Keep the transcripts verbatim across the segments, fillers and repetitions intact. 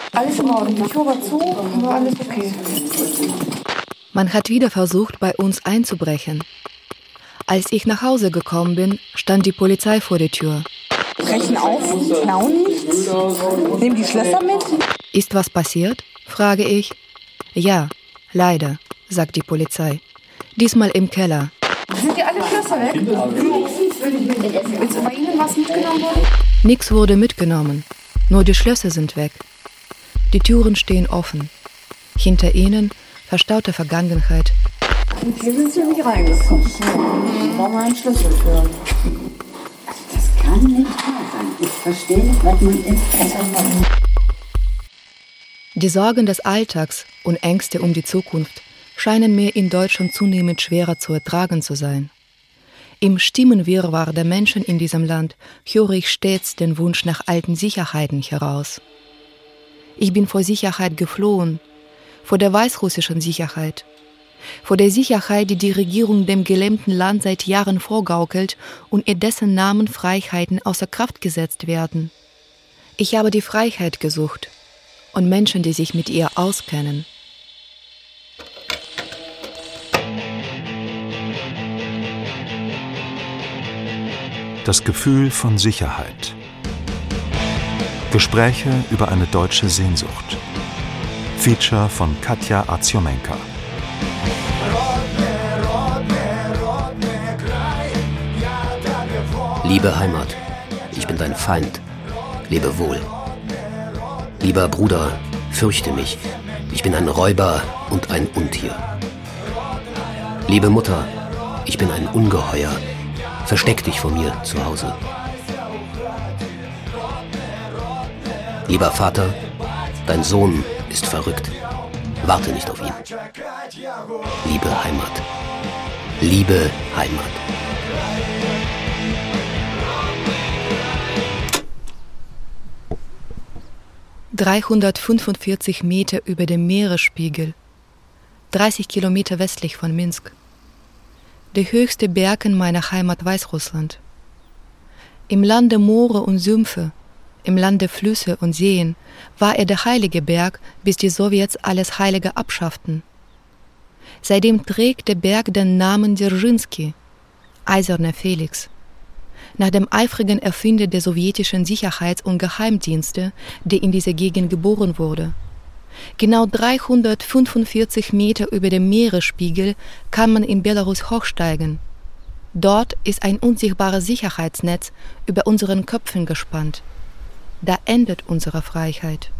Alles in Ordnung. Die Tür war zu, war alles okay. Man hat wieder versucht, bei uns einzubrechen. Als ich nach Hause gekommen bin, stand die Polizei vor der Tür. Brechen auf, klauen nichts, nehmen die Schlösser mit. Ist was passiert? Frage ich. Ja, leider, sagt die Polizei. Diesmal im Keller. Sind die alle Schlösser weg? Ist bei Ihnen was mitgenommen worden? Nichts wurde mitgenommen, nur die Schlösser sind weg. Die Türen stehen offen. Hinter ihnen verstaute Vergangenheit. Und hier sind sie nicht reingekommen. Da brauchen wir einen Schlüssel für. Das kann nicht wahr sein. Ich verstehe nicht, was man ist. Die Sorgen des Alltags und Ängste um die Zukunft scheinen mir in Deutschland zunehmend schwerer zu ertragen zu sein. Im Stimmenwirrwarr der Menschen in diesem Land höre ich stets den Wunsch nach alten Sicherheiten heraus. Ich bin vor Sicherheit geflohen, vor der weißrussischen Sicherheit, vor der Sicherheit, die die Regierung dem gelähmten Land seit Jahren vorgaukelt und in dessen Namen Freiheiten außer Kraft gesetzt werden. Ich habe die Freiheit gesucht und Menschen, die sich mit ihr auskennen. Das Gefühl von Sicherheit. Gespräche über eine deutsche Sehnsucht. Feature von Katja Artjomenka. Liebe Heimat, ich bin dein Feind. Lebe wohl. Lieber Bruder, fürchte mich. Ich bin ein Räuber und ein Untier. Liebe Mutter, ich bin ein Ungeheuer. Versteck dich vor mir zu Hause. Lieber Vater, dein Sohn ist verrückt. Warte nicht auf ihn. Liebe Heimat. Liebe Heimat. dreihundertfünfundvierzig Meter über dem Meeresspiegel, dreißig Kilometer westlich von Minsk. Der höchste Berg in meiner Heimat Weißrussland. Im Lande Moore und Sümpfe, im Lande Flüsse und Seen war er der heilige Berg, bis die Sowjets alles Heilige abschafften. Seitdem trägt der Berg den Namen Dzerzhinsky, Eiserner Felix, nach dem eifrigen Erfinder der sowjetischen Sicherheits- und Geheimdienste, der in dieser Gegend geboren wurde. Genau dreihundertfünfundvierzig Meter über dem Meeresspiegel kann man in Belarus hochsteigen. Dort ist ein unsichtbares Sicherheitsnetz über unseren Köpfen gespannt. Da endet unsere Freiheit.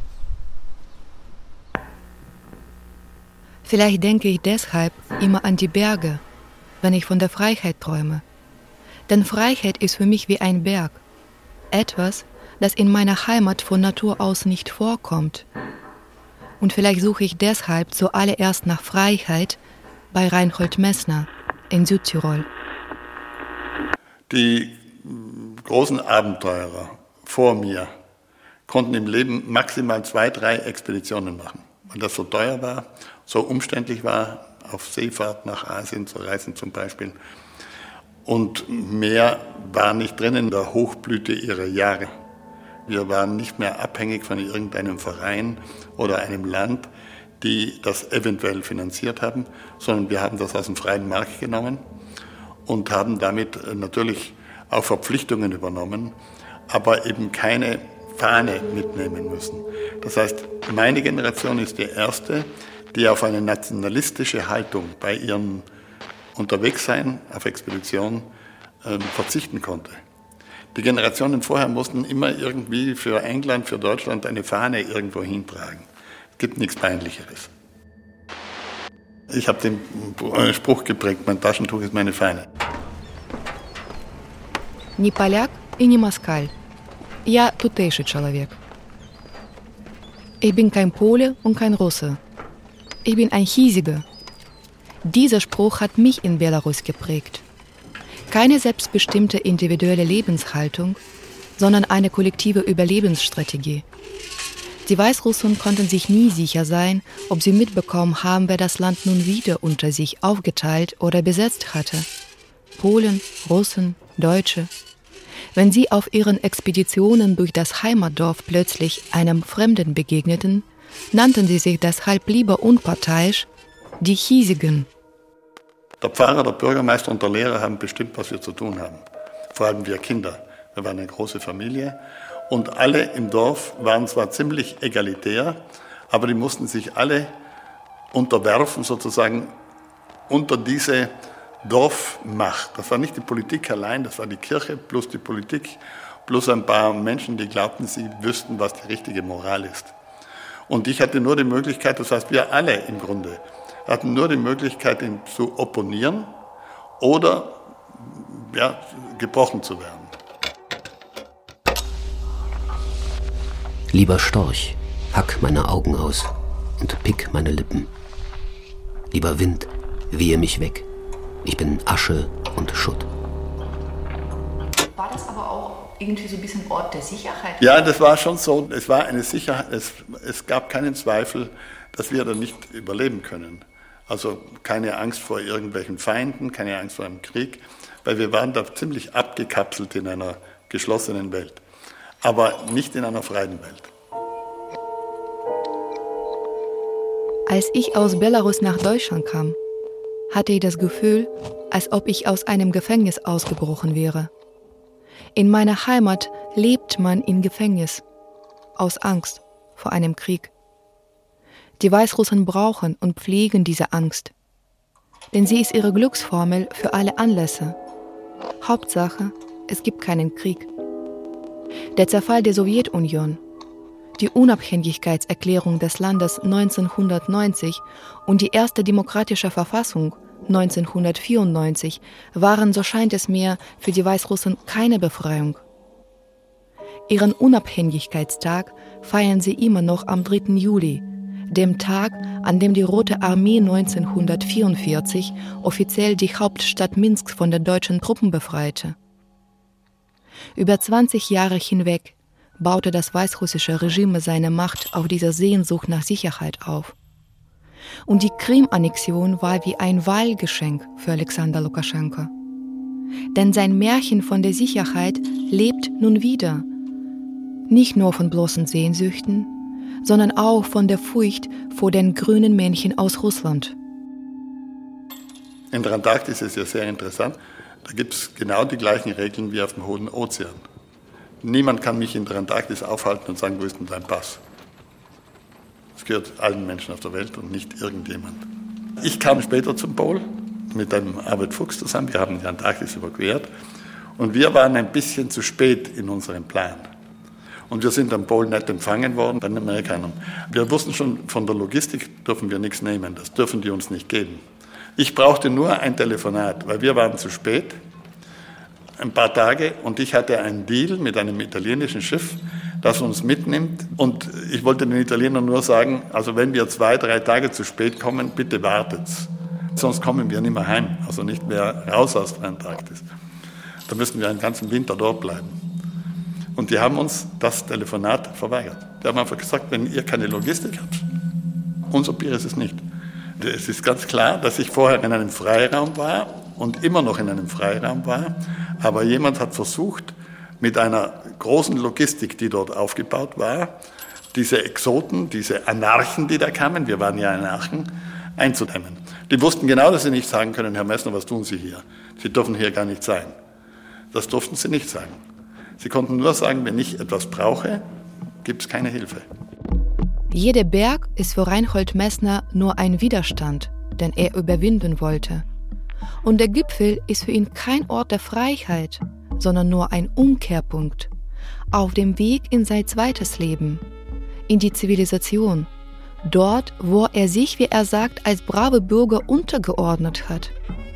Vielleicht denke ich deshalb immer an die Berge, wenn ich von der Freiheit träume. Denn Freiheit ist für mich wie ein Berg. Etwas, das in meiner Heimat von Natur aus nicht vorkommt. Und vielleicht suche ich deshalb zuallererst nach Freiheit bei Reinhold Messner in Südtirol. Die großen Abenteurer vor mir konnten im Leben maximal zwei, drei Expeditionen machen. Weil das so teuer war, so umständlich war, auf Seefahrt nach Asien zu reisen zum Beispiel. Und mehr war nicht drin in der Hochblüte ihrer Jahre. Wir waren nicht mehr abhängig von irgendeinem Verein oder einem Land, die das eventuell finanziert haben, sondern wir haben das aus dem freien Markt genommen und haben damit natürlich auch Verpflichtungen übernommen, aber eben keine Fahne mitnehmen müssen. Das heißt, meine Generation ist die erste, die auf eine nationalistische Haltung bei ihrem Unterwegssein auf Expedition äh, verzichten konnte. Die Generationen vorher mussten immer irgendwie für England, für Deutschland eine Fahne irgendwo hintragen. Es gibt nichts Peinlicheres. Ich habe den Spruch geprägt, mein Taschentuch ist meine Fahne. Не поляк и не москаль. Я tutejszy человек. Ich bin kein Pole und kein Russe. Ich bin ein Hiesiger. Dieser Spruch hat mich in Belarus geprägt. Keine selbstbestimmte individuelle Lebenshaltung, sondern eine kollektive Überlebensstrategie. Die Weißrussen konnten sich nie sicher sein, ob sie mitbekommen haben, wer das Land nun wieder unter sich aufgeteilt oder besetzt hatte. Polen, Russen, Deutsche. Wenn sie auf ihren Expeditionen durch das Heimatdorf plötzlich einem Fremden begegneten, nannten sie sich deshalb lieber unparteiisch die Hiesigen. Der Pfarrer, der Bürgermeister und der Lehrer haben bestimmt, was wir zu tun haben. Vor allem wir Kinder. Wir waren eine große Familie und alle im Dorf waren zwar ziemlich egalitär, aber die mussten sich alle unterwerfen, sozusagen unter diese Dorfmacht. Das war nicht die Politik allein, das war die Kirche plus die Politik, plus ein paar Menschen, die glaubten, sie wüssten, was die richtige Moral ist. Und ich hatte nur die Möglichkeit, das heißt wir alle im Grunde, hatten nur die Möglichkeit, ihm zu opponieren oder ja, gebrochen zu werden. Lieber Storch, hack meine Augen aus und pick meine Lippen. Lieber Wind, wehe mich weg. Ich bin Asche und Schutt. War das aber auch irgendwie so ein bisschen Ort der Sicherheit? Ja, das war schon so. Es war eine Sicherheit. Es, es gab keinen Zweifel, dass wir da nicht überleben können. Also keine Angst vor irgendwelchen Feinden, keine Angst vor einem Krieg, weil wir waren da ziemlich abgekapselt in einer geschlossenen Welt, aber nicht in einer freien Welt. Als ich aus Belarus nach Deutschland kam, hatte ich das Gefühl, als ob ich aus einem Gefängnis ausgebrochen wäre. In meiner Heimat lebt man im Gefängnis, aus Angst vor einem Krieg. Die Weißrussen brauchen und pflegen diese Angst, denn sie ist ihre Glücksformel für alle Anlässe. Hauptsache, es gibt keinen Krieg. Der Zerfall der Sowjetunion, die Unabhängigkeitserklärung des Landes neunzehnhundertneunzig und die erste demokratische Verfassung neunzehnhundertvierundneunzig waren, so scheint es mir, für die Weißrussen keine Befreiung. Ihren Unabhängigkeitstag feiern sie immer noch am dritten Juli, dem Tag, an dem die Rote Armee neunzehnhundertvierundvierzig offiziell die Hauptstadt Minsk von den deutschen Truppen befreite. Über zwanzig Jahre hinweg baute das weißrussische Regime seine Macht auf dieser Sehnsucht nach Sicherheit auf. Und die Krim-Annexion war wie ein Wahlgeschenk für Alexander Lukaschenko. Denn sein Märchen von der Sicherheit lebt nun wieder. Nicht nur von bloßen Sehnsüchten, sondern auch von der Furcht vor den grünen Männchen aus Russland. In der Antarktis ist es ja sehr interessant. Da gibt es genau die gleichen Regeln wie auf dem Hohen Ozean. Niemand kann mich in der Antarktis aufhalten und sagen, wo ist denn dein Pass? Das gehört allen Menschen auf der Welt und nicht irgendjemand. Ich kam später zum Pol mit einem Arvid Fuchs zusammen. Wir haben die Antarktis überquert und wir waren ein bisschen zu spät in unserem Plan. Und wir sind am Pol nicht empfangen worden von den Amerikanern. Wir wussten schon, von der Logistik dürfen wir nichts nehmen, das dürfen die uns nicht geben. Ich brauchte nur ein Telefonat, weil wir waren zu spät, ein paar Tage, und ich hatte einen Deal mit einem italienischen Schiff, das uns mitnimmt. Und ich wollte den Italienern nur sagen, also wenn wir zwei, drei Tage zu spät kommen, bitte wartet. Sonst kommen wir nicht mehr heim, also nicht mehr raus aus der Antarktis. Da müssen wir einen ganzen Winter dort bleiben. Und die haben uns das Telefonat verweigert. Die haben einfach gesagt, wenn ihr keine Logistik habt, unser Bier ist es nicht. Es ist ganz klar, dass ich vorher in einem Freiraum war und immer noch in einem Freiraum war, aber jemand hat versucht, mit einer großen Logistik, die dort aufgebaut war, diese Exoten, diese Anarchen, die da kamen, wir waren ja Anarchen, einzudämmen. Die wussten genau, dass sie nicht sagen können, Herr Messner, was tun Sie hier? Sie dürfen hier gar nicht sein. Das durften sie nicht sagen. Sie konnten nur sagen, wenn ich etwas brauche, gibt es keine Hilfe. Jeder Berg ist für Reinhold Messner nur ein Widerstand, den er überwinden wollte. Und der Gipfel ist für ihn kein Ort der Freiheit, sondern nur ein Umkehrpunkt auf dem Weg in sein zweites Leben, in die Zivilisation, dort, wo er sich, wie er sagt, als brave Bürger untergeordnet hat.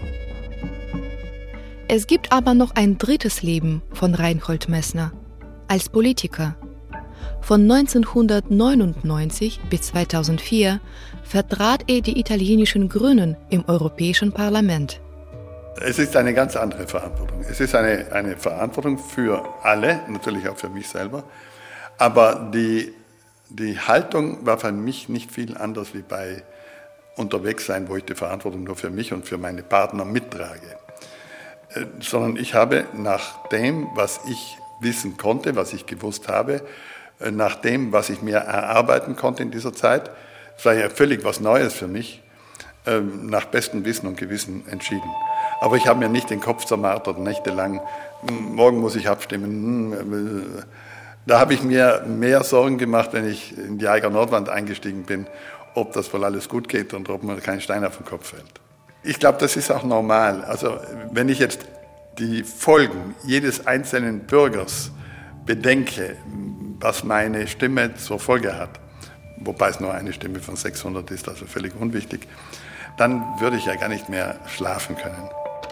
Es gibt aber noch ein drittes Leben von Reinhold Messner, als Politiker. Von neunzehnhundertneunundneunzig bis zweitausendvier vertrat er die italienischen Grünen im Europäischen Parlament. Es ist eine ganz andere Verantwortung. Es ist eine, eine Verantwortung für alle, natürlich auch für mich selber. Aber die, die Haltung war für mich nicht viel anders wie bei Unterwegssein, wo ich die Verantwortung nur für mich und für meine Partner mittrage. äh, sondern ich habe nach dem, was ich wissen konnte, was ich gewusst habe, äh, nach dem, was ich mir erarbeiten konnte in dieser Zeit, das war ja völlig was Neues für mich, äh, nach bestem Wissen und Gewissen entschieden. Aber ich habe mir nicht den Kopf zermartert, nächtelang, morgen muss ich abstimmen. Da habe ich mir mehr Sorgen gemacht, wenn ich in die Eiger Nordwand eingestiegen bin, ob das wohl alles gut geht und ob mir kein Stein auf den Kopf fällt. Ich glaube, das ist auch normal. Also wenn ich jetzt die Folgen jedes einzelnen Bürgers bedenke, was meine Stimme zur Folge hat, wobei es nur eine Stimme von sechshundert ist, also völlig unwichtig, dann würde ich ja gar nicht mehr schlafen können.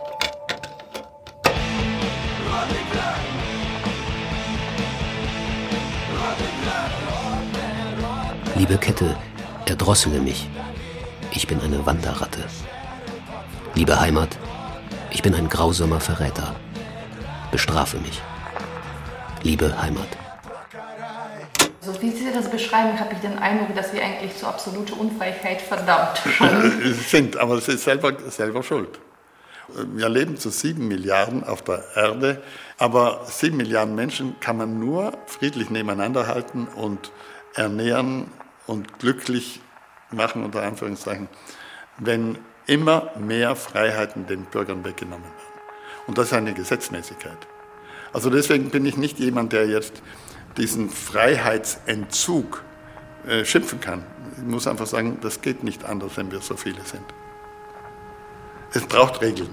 Liebe Kette, erdrossele mich. Ich bin eine Wanderratte. Liebe Heimat, ich bin ein grausamer Verräter. Bestrafe mich. Liebe Heimat. So wie Sie das beschreiben, habe ich den Eindruck, dass wir eigentlich zur absoluten Unfreiheit verdammt sind. Aber es ist selber, selber schuld. Wir leben zu sieben Milliarden auf der Erde, aber sieben Milliarden Menschen kann man nur friedlich nebeneinander halten und ernähren und glücklich machen, unter Anführungszeichen, wenn immer mehr Freiheiten den Bürgern weggenommen werden. Und das ist eine Gesetzmäßigkeit. Also deswegen bin ich nicht jemand, der jetzt diesen Freiheitsentzug äh, schimpfen kann. Ich muss einfach sagen, das geht nicht anders, wenn wir so viele sind. Es braucht Regeln.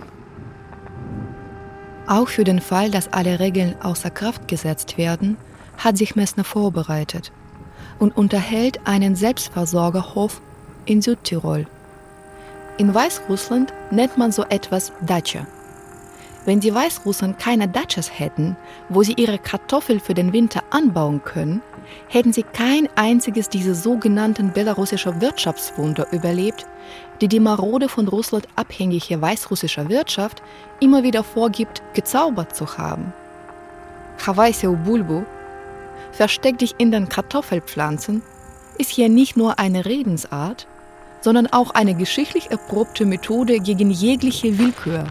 Auch für den Fall, dass alle Regeln außer Kraft gesetzt werden, hat sich Messner vorbereitet und unterhält einen Selbstversorgerhof in Südtirol. In Weißrussland nennt man so etwas Datscha. Wenn die Weißrussen keine Datschas hätten, wo sie ihre Kartoffeln für den Winter anbauen können, hätten sie kein einziges dieser sogenannten belarussischen Wirtschaftswunder überlebt, die die marode von Russland abhängige weißrussische Wirtschaft immer wieder vorgibt, gezaubert zu haben. Chawajse u Bulbu, versteck dich in den Kartoffelpflanzen, ist hier nicht nur eine Redensart, sondern auch eine geschichtlich erprobte Methode gegen jegliche Willkür.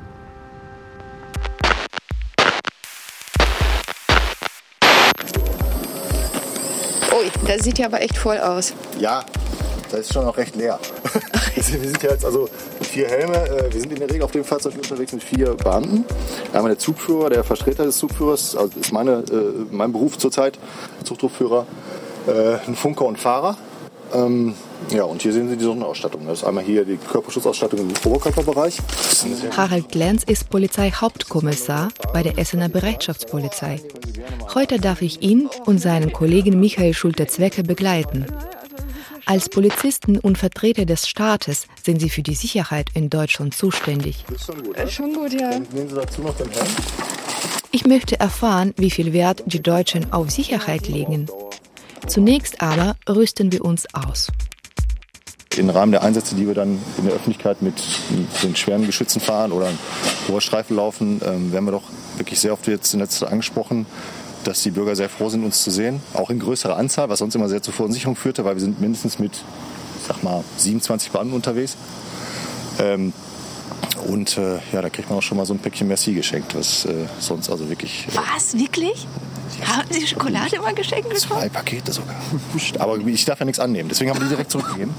Ui, das sieht ja aber echt voll aus. Ja, das ist schon auch recht leer. Wir sind ja jetzt also vier Helme. Wir sind in der Regel auf dem Fahrzeug unterwegs mit vier Beamten. Einmal der Zugführer, der Vertreter des Zugführers, also das ist meine, mein Beruf zurzeit, Zugdruckführer, ein Funker und Fahrer. Ähm, ja, und hier sehen Sie die Sonnenausstattung. Das ist einmal hier die Körperschutzausstattung im Oberkörperbereich. Harald Lenz ist Polizeihauptkommissar bei der Essener Bereitschaftspolizei. Heute darf ich ihn und seinen Kollegen Michael Schulte-Zwecke begleiten. Als Polizisten und Vertreter des Staates sind sie für die Sicherheit in Deutschland zuständig. Das ist schon gut, äh, schon gut, ja. Dann nehmen Sie dazu noch den Helm. Ich möchte erfahren, wie viel Wert die Deutschen auf Sicherheit legen. Zunächst aber rüsten wir uns aus. Im Rahmen der Einsätze, die wir dann in der Öffentlichkeit mit den schweren Geschützen fahren oder Rohrstreifen laufen, ähm, werden wir doch wirklich sehr oft jetzt in letzter Zeit angesprochen, dass die Bürger sehr froh sind, uns zu sehen. Auch in größerer Anzahl, was sonst immer sehr zur Verunsicherung führte, weil wir sind mindestens mit, ich sag mal, siebenundzwanzig Beamten unterwegs. Ähm, und äh, ja, da kriegt man auch schon mal so ein Päckchen Merci geschenkt, was äh, sonst also wirklich... Äh, Was? Wirklich? Haben Sie Schokolade mal geschenkt bekommen? Zwei Pakete sogar. Aber ich darf ja nichts annehmen, deswegen haben wir die direkt zurückgegeben.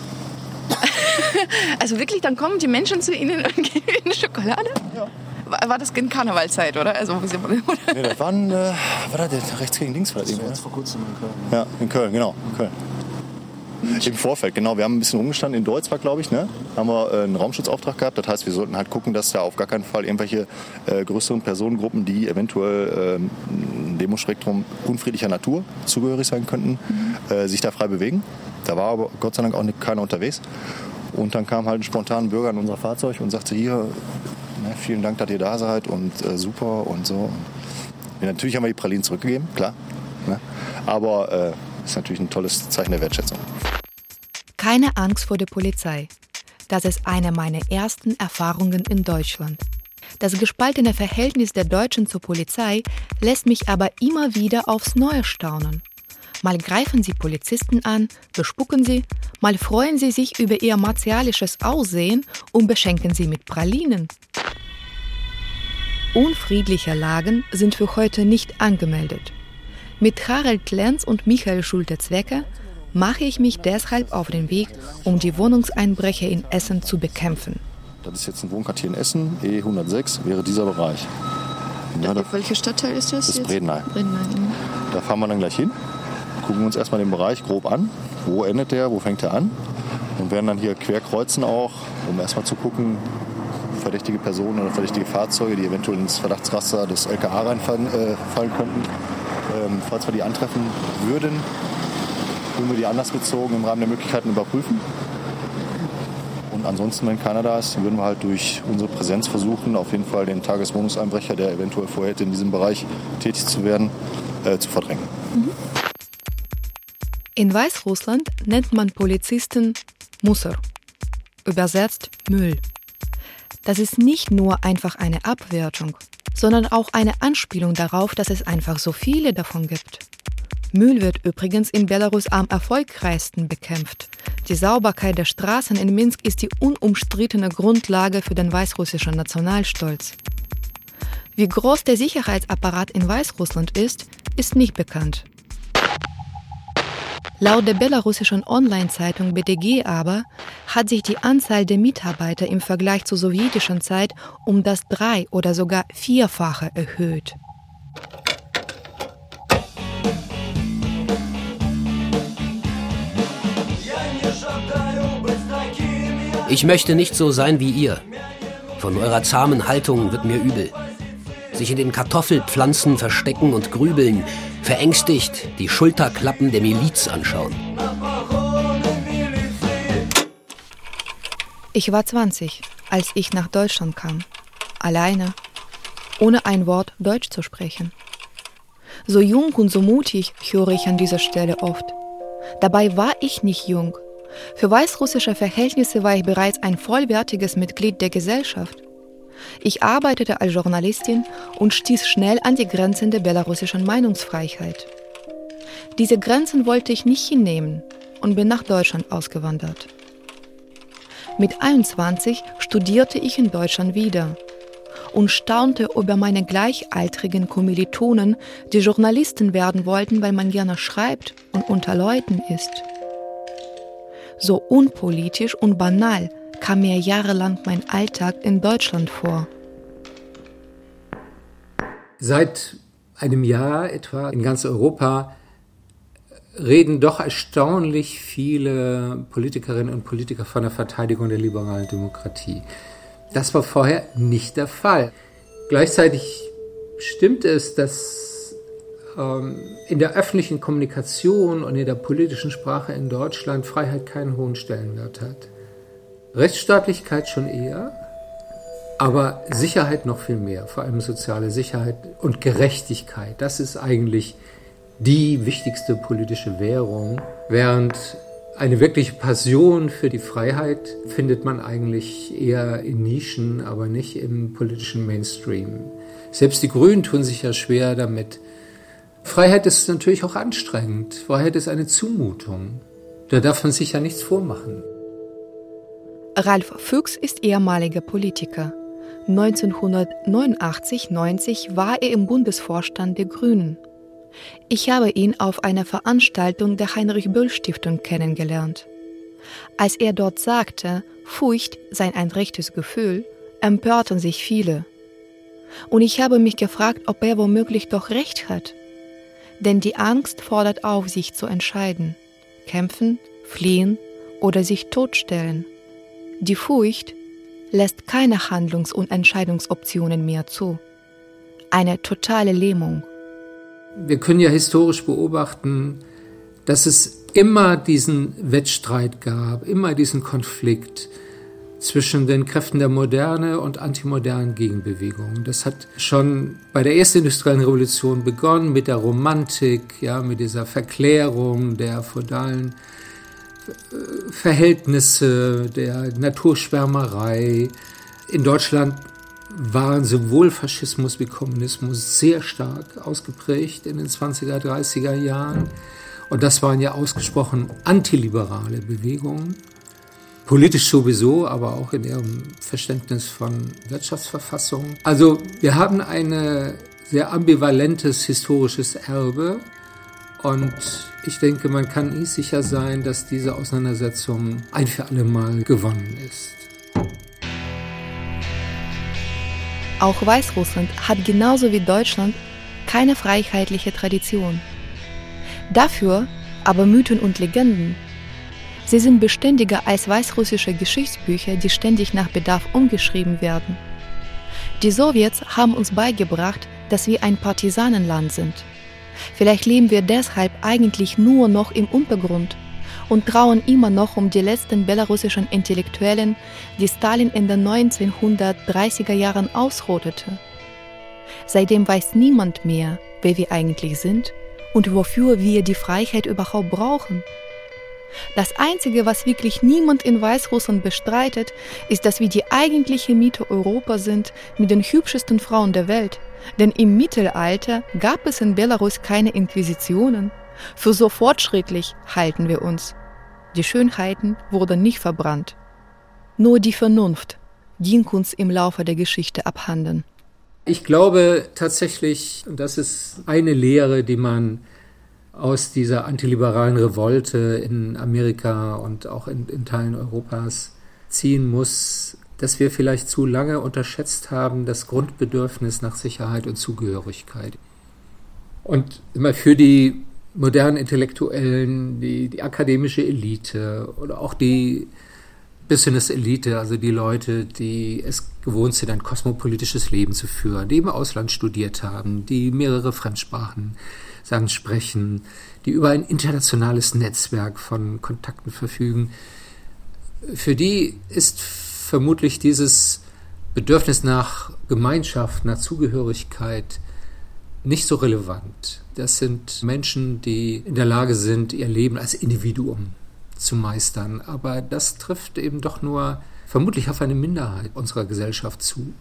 Also wirklich, dann kommen die Menschen zu Ihnen und geben Ihnen Schokolade? Ja. War, war das in Karnevalzeit, oder? Also, oder? Nee, das waren, äh, war das rechts gegen links? War das das vor kurzem in Köln. Ja, in Köln, genau. In Köln. Im Vorfeld, genau. Wir haben ein bisschen rumgestanden in Deutz, war glaube ich, ne? Haben wir äh, einen Raumschutzauftrag gehabt. Das heißt, wir sollten halt gucken, dass da auf gar keinen Fall irgendwelche äh, größeren Personengruppen, die eventuell äh, ein Demospektrum unfriedlicher Natur zugehörig sein könnten, mhm. äh, sich da frei bewegen. Da war aber Gott sei Dank auch nicht, keiner unterwegs. Und dann kam halt ein spontaner Bürger an unser Fahrzeug und sagte, hier, na, vielen Dank, dass ihr da seid und äh, super und so. Ja, natürlich haben wir die Pralinen zurückgegeben, klar. Ne? Aber äh, ist natürlich ein tolles Zeichen der Wertschätzung. Keine Angst vor der Polizei. Das ist eine meiner ersten Erfahrungen in Deutschland. Das gespaltene Verhältnis der Deutschen zur Polizei lässt mich aber immer wieder aufs Neue staunen. Mal greifen sie Polizisten an, bespucken sie, mal freuen sie sich über ihr martialisches Aussehen und beschenken sie mit Pralinen. Unfriedliche Lagen sind für heute nicht angemeldet. Mit Harald Lenz und Michael Schulte-Zwecke mache ich mich deshalb auf den Weg, um die Wohnungseinbrecher in Essen zu bekämpfen. Das ist jetzt ein Wohnquartier in Essen, E hundertsechs wäre dieser Bereich. Ja, da, welcher Stadtteil ist das? Das ist Bredeney. Bredeney. Da fahren wir dann gleich hin, gucken uns erstmal den Bereich grob an. Wo endet der, wo fängt der an? Und werden dann hier querkreuzen auch, um erstmal zu gucken, verdächtige Personen oder verdächtige Fahrzeuge, die eventuell ins Verdachtsraster des L K A reinfallen äh, fallen könnten. Ähm, falls wir die antreffen würden, würden wir die anlassbezogen im Rahmen der Möglichkeiten überprüfen. Und ansonsten, wenn keiner da ist, würden wir halt durch unsere Präsenz versuchen, auf jeden Fall den Tageswohnungseinbrecher, der eventuell vorhätte, in diesem Bereich tätig zu werden, äh, zu verdrängen. In Weißrussland nennt man Polizisten Musser, übersetzt Müll. Das ist nicht nur einfach eine Abwertung, sondern auch eine Anspielung darauf, dass es einfach so viele davon gibt. Müll wird übrigens in Belarus am erfolgreichsten bekämpft. Die Sauberkeit der Straßen in Minsk ist die unumstrittene Grundlage für den weißrussischen Nationalstolz. Wie groß der Sicherheitsapparat in Weißrussland ist, ist nicht bekannt. Laut der belarussischen Online-Zeitung B D G aber hat sich die Anzahl der Mitarbeiter im Vergleich zur sowjetischen Zeit um das drei- oder sogar vierfache erhöht. Ich möchte nicht so sein wie ihr. Von eurer zahmen Haltung wird mir übel. Sich in den Kartoffelpflanzen verstecken und grübeln, verängstigt die Schulterklappen der Miliz anschauen. Ich war zwanzig, als ich nach Deutschland kam. Alleine, ohne ein Wort Deutsch zu sprechen. So jung und so mutig höre ich an dieser Stelle oft. Dabei war ich nicht jung. Für weißrussische Verhältnisse war ich bereits ein vollwertiges Mitglied der Gesellschaft. Ich arbeitete als Journalistin und stieß schnell an die Grenzen der belarussischen Meinungsfreiheit. Diese Grenzen wollte ich nicht hinnehmen und bin nach Deutschland ausgewandert. Mit einundzwanzig studierte ich in Deutschland wieder und staunte über meine gleichaltrigen Kommilitonen, die Journalisten werden wollten, weil man gerne schreibt und unter Leuten ist. So unpolitisch und banal kam mir jahrelang mein Alltag in Deutschland vor. Seit einem Jahr etwa in ganz Europa reden doch erstaunlich viele Politikerinnen und Politiker von der Verteidigung der liberalen Demokratie. Das war vorher nicht der Fall. Gleichzeitig stimmt es, dass ähm, in der öffentlichen Kommunikation und in der politischen Sprache in Deutschland Freiheit keinen hohen Stellenwert hat. Rechtsstaatlichkeit schon eher, aber Sicherheit noch viel mehr, vor allem soziale Sicherheit und Gerechtigkeit. Das ist eigentlich die wichtigste politische Währung, während eine wirkliche Passion für die Freiheit findet man eigentlich eher in Nischen, aber nicht im politischen Mainstream. Selbst die Grünen tun sich ja schwer damit. Freiheit ist natürlich auch anstrengend. Freiheit ist eine Zumutung. Da darf man sich ja nichts vormachen. Ralf Fuchs ist ehemaliger Politiker. neunzehnhundertneunundachtzig neunzig war er im Bundesvorstand der Grünen. Ich habe ihn auf einer Veranstaltung der Heinrich-Böll-Stiftung kennengelernt. Als er dort sagte, Furcht sei ein rechtes Gefühl, empörten sich viele. Und ich habe mich gefragt, ob er womöglich doch recht hat. Denn die Angst fordert auf, sich zu entscheiden. Kämpfen, fliehen oder sich totstellen. Die Furcht lässt keine Handlungs- und Entscheidungsoptionen mehr zu. Eine totale Lähmung. Wir können ja historisch beobachten, dass es immer diesen Wettstreit gab, immer diesen Konflikt zwischen den Kräften der Moderne und antimodernen Gegenbewegungen. Das hat schon bei der ersten industriellen Revolution begonnen mit der Romantik, ja, mit dieser Verklärung der feudalen Verhältnisse, der Naturschwärmerei. In Deutschland waren sowohl Faschismus wie Kommunismus sehr stark ausgeprägt in den zwanziger, dreißiger Jahren. Und das waren ja ausgesprochen antiliberale Bewegungen. Politisch sowieso, aber auch in ihrem Verständnis von Wirtschaftsverfassung. Also wir haben ein sehr ambivalentes historisches Erbe und ich denke, man kann nie sicher sein, dass diese Auseinandersetzung ein für alle Mal gewonnen ist. Auch Weißrussland hat genauso wie Deutschland keine freiheitliche Tradition. Dafür aber Mythen und Legenden. Sie sind beständiger als weißrussische Geschichtsbücher, die ständig nach Bedarf umgeschrieben werden. Die Sowjets haben uns beigebracht, dass wir ein Partisanenland sind. Vielleicht leben wir deshalb eigentlich nur noch im Untergrund und trauern immer noch um die letzten belarussischen Intellektuellen, die Stalin in den neunzehnhundertdreißiger Jahren ausrottete. Seitdem weiß niemand mehr, wer wir eigentlich sind und wofür wir die Freiheit überhaupt brauchen. Das Einzige, was wirklich niemand in Weißrussland bestreitet, ist, dass wir die eigentliche Mitte Europas sind mit den hübschesten Frauen der Welt. Denn im Mittelalter gab es in Belarus keine Inquisitionen. Für so fortschrittlich halten wir uns. Die Schönheiten wurden nicht verbrannt. Nur die Vernunft ging uns im Laufe der Geschichte abhanden. Ich glaube tatsächlich, und das ist eine Lehre, die man aus dieser antiliberalen Revolte in Amerika und auch in, in Teilen Europas ziehen muss, dass wir vielleicht zu lange unterschätzt haben das Grundbedürfnis nach Sicherheit und Zugehörigkeit. Und immer für die modernen Intellektuellen, die, die akademische Elite oder auch die Business-Elite, also die Leute, die es gewohnt sind, ein kosmopolitisches Leben zu führen, die im Ausland studiert haben, die mehrere Fremdsprachen sagen, sprechen, die über ein internationales Netzwerk von Kontakten verfügen. Für die ist vermutlich dieses Bedürfnis nach Gemeinschaft, nach Zugehörigkeit nicht so relevant. Das sind Menschen, die in der Lage sind, ihr Leben als Individuum zu meistern. Aber das trifft eben doch nur vermutlich auf eine Minderheit unserer Gesellschaft zu.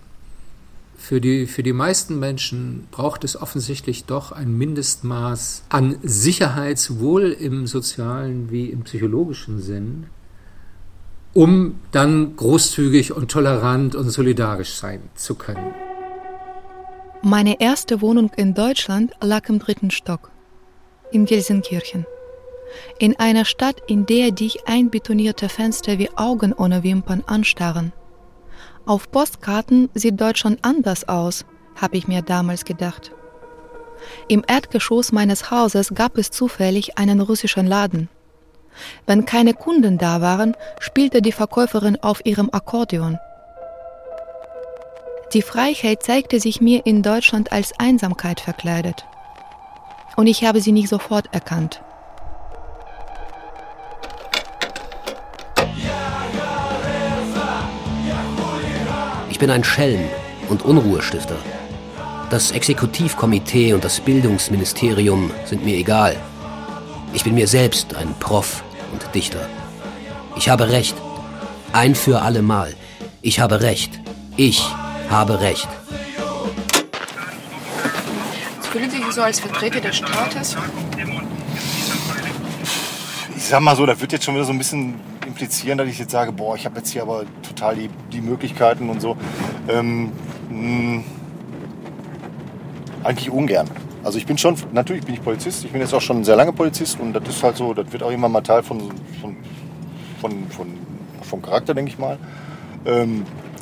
Für die, für die meisten Menschen braucht es offensichtlich doch ein Mindestmaß an Sicherheit, sowohl im sozialen wie im psychologischen Sinn, um dann großzügig und tolerant und solidarisch sein zu können. Meine erste Wohnung in Deutschland lag im dritten Stock, in Gelsenkirchen. In einer Stadt, in der dich einbetonierte Fenster wie Augen ohne Wimpern anstarren. Auf Postkarten sieht Deutschland anders aus, habe ich mir damals gedacht. Im Erdgeschoss meines Hauses gab es zufällig einen russischen Laden. Wenn keine Kunden da waren, spielte die Verkäuferin auf ihrem Akkordeon. Die Freiheit zeigte sich mir in Deutschland als Einsamkeit verkleidet. Und ich habe sie nicht sofort erkannt. Ich bin ein Schelm und Unruhestifter. Das Exekutivkomitee und das Bildungsministerium sind mir egal. Ich bin mir selbst ein Prof und Dichter. Ich habe Recht. Ein für alle Mal. Ich habe Recht. Ich habe Recht. Fühlen Sie sich so als Vertreter des Staates? Ich sag mal so, das wird jetzt schon wieder so ein bisschen implizieren, dass ich jetzt sage, boah, ich habe jetzt hier aber total die, die Möglichkeiten und so. Ähm, mh, eigentlich ungern. Also ich bin schon, natürlich bin ich Polizist, ich bin jetzt auch schon sehr lange Polizist und das ist halt so, das wird auch immer mal Teil von, von, von, von vom Charakter, denke ich mal. Ähm,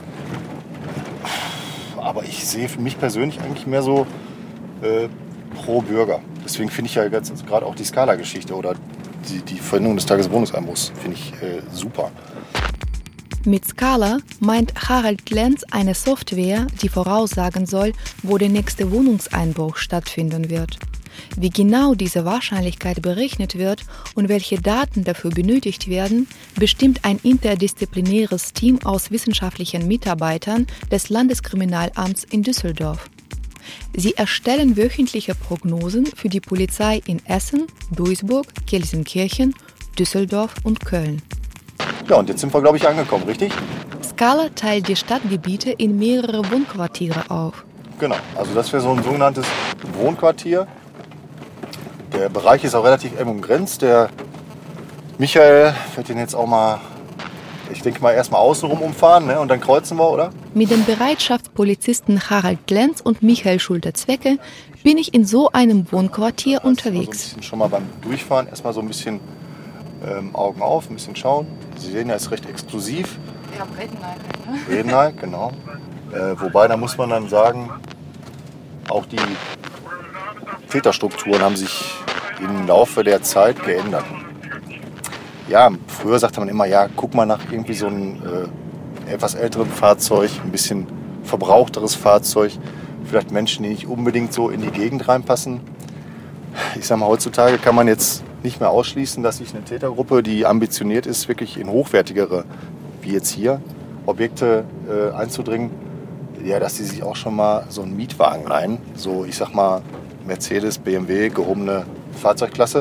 aber ich sehe für mich persönlich eigentlich mehr so äh, pro Bürger. Deswegen finde ich ja ganz, also gerade auch die Skala-Geschichte oder die, die Veränderung des Tageswohnungseinbruchs finde ich äh, super. Mit Skala meint Harald Lenz eine Software, die voraussagen soll, wo der nächste Wohnungseinbruch stattfinden wird. Wie genau diese Wahrscheinlichkeit berechnet wird und welche Daten dafür benötigt werden, bestimmt ein interdisziplinäres Team aus wissenschaftlichen Mitarbeitern des Landeskriminalamts in Düsseldorf. Sie erstellen wöchentliche Prognosen für die Polizei in Essen, Duisburg, Gelsenkirchen, Düsseldorf und Köln. Ja, und jetzt sind wir, glaube ich, angekommen, richtig? Skala teilt die Stadtgebiete in mehrere Wohnquartiere auf. Genau, also das wäre so ein sogenanntes Wohnquartier. Der Bereich ist auch relativ eng umgrenzt. Der Michael wird den jetzt auch mal Ich denke mal erstmal außenrum umfahren, ne, und dann kreuzen wir, oder? Mit den Bereitschaftspolizisten Harald Glenz und Michael Schulte-Zwecke bin ich in so einem Wohnquartier unterwegs. Also ein schon mal beim Durchfahren erstmal so ein bisschen ähm, Augen auf, ein bisschen schauen. Sie sehen ja, es ist recht exklusiv. Ja, Bredenheim, ne? Bredenheim, genau. Äh, wobei, da muss man dann sagen, auch die Täterstrukturen haben sich im Laufe der Zeit geändert. Ja, früher sagte man immer, ja, guck mal nach irgendwie so einem äh, etwas älteren Fahrzeug, ein bisschen verbrauchteres Fahrzeug, vielleicht Menschen, die nicht unbedingt so in die Gegend reinpassen. Ich sag mal, heutzutage kann man jetzt nicht mehr ausschließen, dass sich eine Tätergruppe, die ambitioniert ist, wirklich in hochwertigere, wie jetzt hier, Objekte äh, einzudringen, ja, dass die sich auch schon mal so einen Mietwagen leihen, so ich sag mal Mercedes, B M W, gehobene Fahrzeugklasse.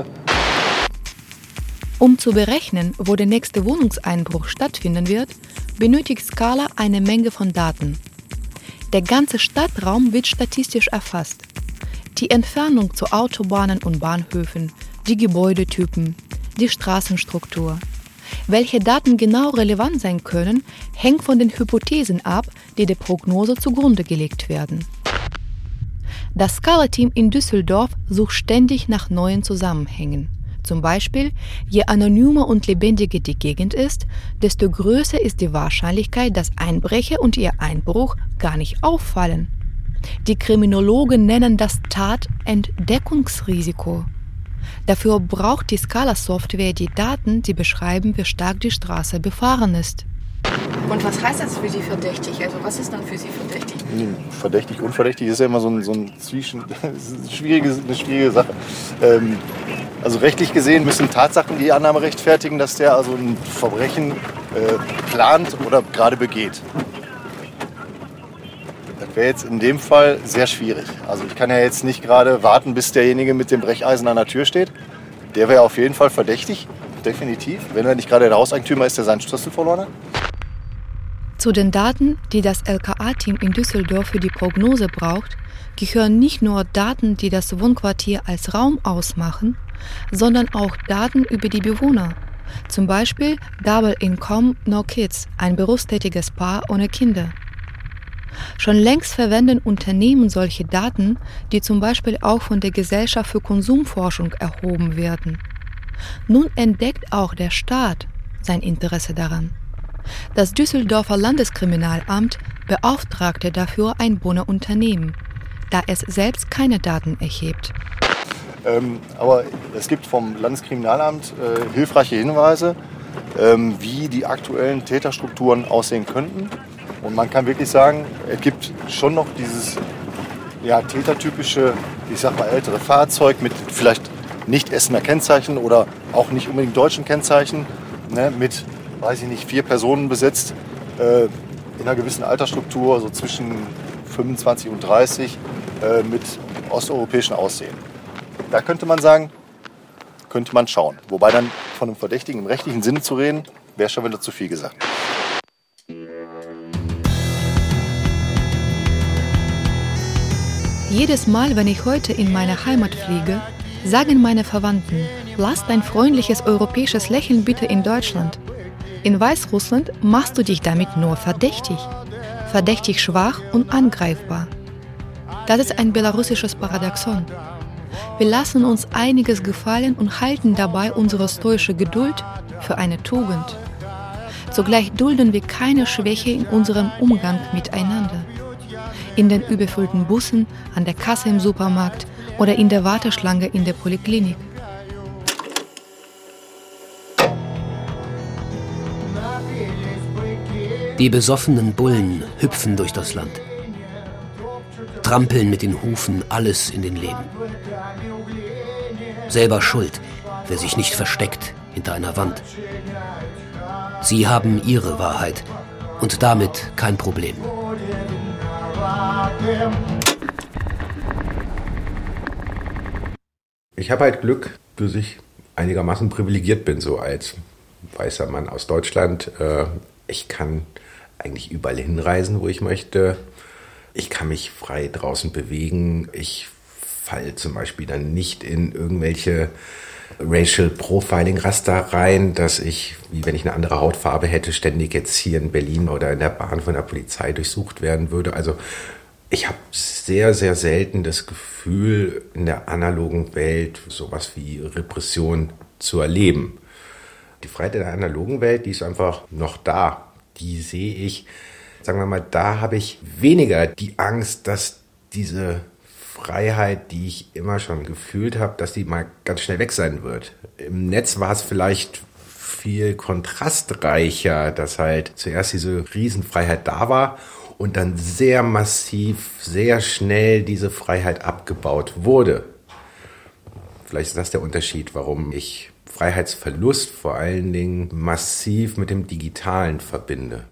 Um zu berechnen, wo der nächste Wohnungseinbruch stattfinden wird, benötigt Scala eine Menge von Daten. Der ganze Stadtraum wird statistisch erfasst. Die Entfernung zu Autobahnen und Bahnhöfen, die Gebäudetypen, die Straßenstruktur. Welche Daten genau relevant sein können, hängt von den Hypothesen ab, die der Prognose zugrunde gelegt werden. Das Scala-Team in Düsseldorf sucht ständig nach neuen Zusammenhängen. Zum Beispiel, je anonymer und lebendiger die Gegend ist, desto größer ist die Wahrscheinlichkeit, dass Einbrecher und ihr Einbruch gar nicht auffallen. Die Kriminologen nennen das Tatentdeckungsrisiko. Dafür braucht die Scala-Software die Daten, die beschreiben, wie stark die Straße befahren ist. Und was heißt das für Sie verdächtig? Also was ist dann für Sie verdächtig? Verdächtig, unverdächtig ist ja immer so ein, so ein Zwischen, eine, schwierige, eine schwierige Sache. Ähm, also rechtlich gesehen müssen Tatsachen die Annahme rechtfertigen, dass der also ein Verbrechen äh, plant oder gerade begeht. Das wäre jetzt in dem Fall sehr schwierig. Also ich kann ja jetzt nicht gerade warten, bis derjenige mit dem Brecheisen an der Tür steht. Der wäre auf jeden Fall verdächtig, definitiv. Wenn er nicht gerade der Hauseigentümer ist, der seinen Schlüssel verloren hat. Zu den Daten, die das L K A-Team in Düsseldorf für die Prognose braucht, gehören nicht nur Daten, die das Wohnquartier als Raum ausmachen, sondern auch Daten über die Bewohner. Zum Beispiel Double Income, No Kids, ein berufstätiges Paar ohne Kinder. Schon längst verwenden Unternehmen solche Daten, die zum Beispiel auch von der Gesellschaft für Konsumforschung erhoben werden. Nun entdeckt auch der Staat sein Interesse daran. Das Düsseldorfer Landeskriminalamt beauftragte dafür ein Bonner Unternehmen, da es selbst keine Daten erhebt. Ähm, aber es gibt vom Landeskriminalamt äh, hilfreiche Hinweise, ähm, wie die aktuellen Täterstrukturen aussehen könnten. Und man kann wirklich sagen, es gibt schon noch dieses ja, tätertypische, ich sag mal ältere Fahrzeug mit vielleicht nicht Essener Kennzeichen oder auch nicht unbedingt deutschen Kennzeichen, ne, mit, weiß ich nicht, vier Personen besetzt, äh, in einer gewissen Altersstruktur, so zwischen fünfundzwanzig und dreißig, äh, mit osteuropäischem Aussehen. Da könnte man sagen, könnte man schauen. Wobei dann von einem Verdächtigen im rechtlichen Sinne zu reden, wäre schon wieder zu viel gesagt. Jedes Mal, wenn ich heute in meine Heimat fliege, sagen meine Verwandten, lass dein freundliches europäisches Lächeln bitte in Deutschland. In Weißrussland machst du dich damit nur verdächtig. Verdächtig schwach und angreifbar. Das ist ein belarussisches Paradoxon. Wir lassen uns einiges gefallen und halten dabei unsere stoische Geduld für eine Tugend. Zugleich dulden wir keine Schwäche in unserem Umgang miteinander. In den überfüllten Bussen, an der Kasse im Supermarkt oder in der Warteschlange in der Poliklinik. Die besoffenen Bullen hüpfen durch das Land, trampeln mit den Hufen alles in den Leben. Selber schuld, wer sich nicht versteckt hinter einer Wand. Sie haben ihre Wahrheit und damit kein Problem. Ich habe halt Glück, dass ich einigermaßen privilegiert bin, so als weißer Mann aus Deutschland. Ich kann eigentlich überall hinreisen, wo ich möchte. Ich kann mich frei draußen bewegen. Ich falle zum Beispiel dann nicht in irgendwelche Racial Profiling Raster rein, dass ich, wie wenn ich eine andere Hautfarbe hätte, ständig jetzt hier in Berlin oder in der Bahn von der Polizei durchsucht werden würde. Also ich habe sehr, sehr selten das Gefühl, in der analogen Welt sowas wie Repression zu erleben. Die Freiheit in der analogen Welt, die ist einfach noch da. Die sehe ich, sagen wir mal, da habe ich weniger die Angst, dass diese Freiheit, die ich immer schon gefühlt habe, dass die mal ganz schnell weg sein wird. Im Netz war es vielleicht viel kontrastreicher, dass halt zuerst diese Riesenfreiheit da war und dann sehr massiv, sehr schnell diese Freiheit abgebaut wurde. Vielleicht ist das der Unterschied, warum ich Freiheitsverlust vor allen Dingen massiv mit dem Digitalen verbinde.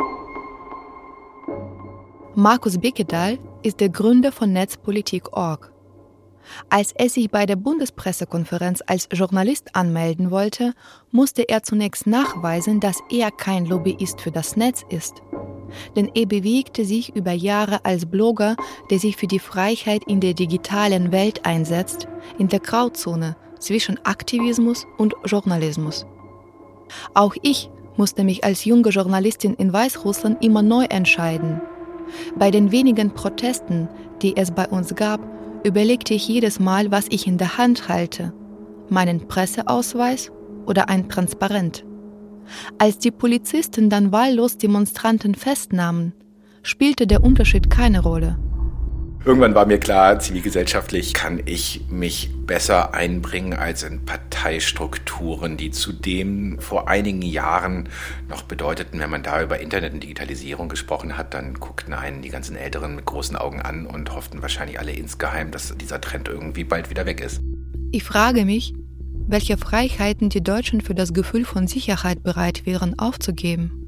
Markus Bekedal ist der Gründer von Netzpolitik Punkt org. Als er sich bei der Bundespressekonferenz als Journalist anmelden wollte, musste er zunächst nachweisen, dass er kein Lobbyist für das Netz ist. Denn er bewegte sich über Jahre als Blogger, der sich für die Freiheit in der digitalen Welt einsetzt, in der Grauzone zwischen Aktivismus und Journalismus. Auch ich musste mich als junge Journalistin in Weißrussland immer neu entscheiden. Bei den wenigen Protesten, die es bei uns gab, überlegte ich jedes Mal, was ich in der Hand halte. Meinen Presseausweis oder ein Transparent. Als die Polizisten dann wahllos Demonstranten festnahmen, spielte der Unterschied keine Rolle. Irgendwann war mir klar, zivilgesellschaftlich kann ich mich besser einbringen als in Parteistrukturen, die zudem vor einigen Jahren noch bedeuteten, wenn man da über Internet und Digitalisierung gesprochen hat, dann guckten einen die ganzen Älteren mit großen Augen an und hofften wahrscheinlich alle insgeheim, dass dieser Trend irgendwie bald wieder weg ist. Ich frage mich, welche Freiheiten die Deutschen für das Gefühl von Sicherheit bereit wären aufzugeben.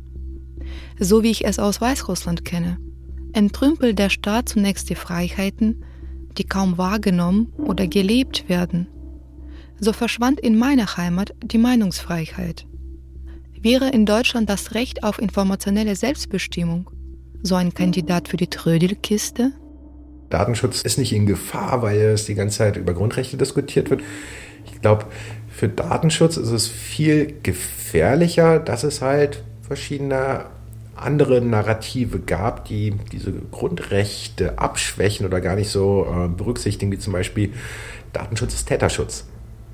So wie ich es aus Weißrussland kenne, entrümpelt der Staat zunächst die Freiheiten, die kaum wahrgenommen oder gelebt werden. So verschwand in meiner Heimat die Meinungsfreiheit. Wäre in Deutschland das Recht auf informationelle Selbstbestimmung so ein Kandidat für die Trödelkiste? Datenschutz ist nicht in Gefahr, weil es die ganze Zeit über Grundrechte diskutiert wird. Ich glaube, für Datenschutz ist es viel gefährlicher, dass es halt verschiedene andere Narrative gab, die diese Grundrechte abschwächen oder gar nicht so äh, berücksichtigen, wie zum Beispiel Datenschutz ist Täterschutz.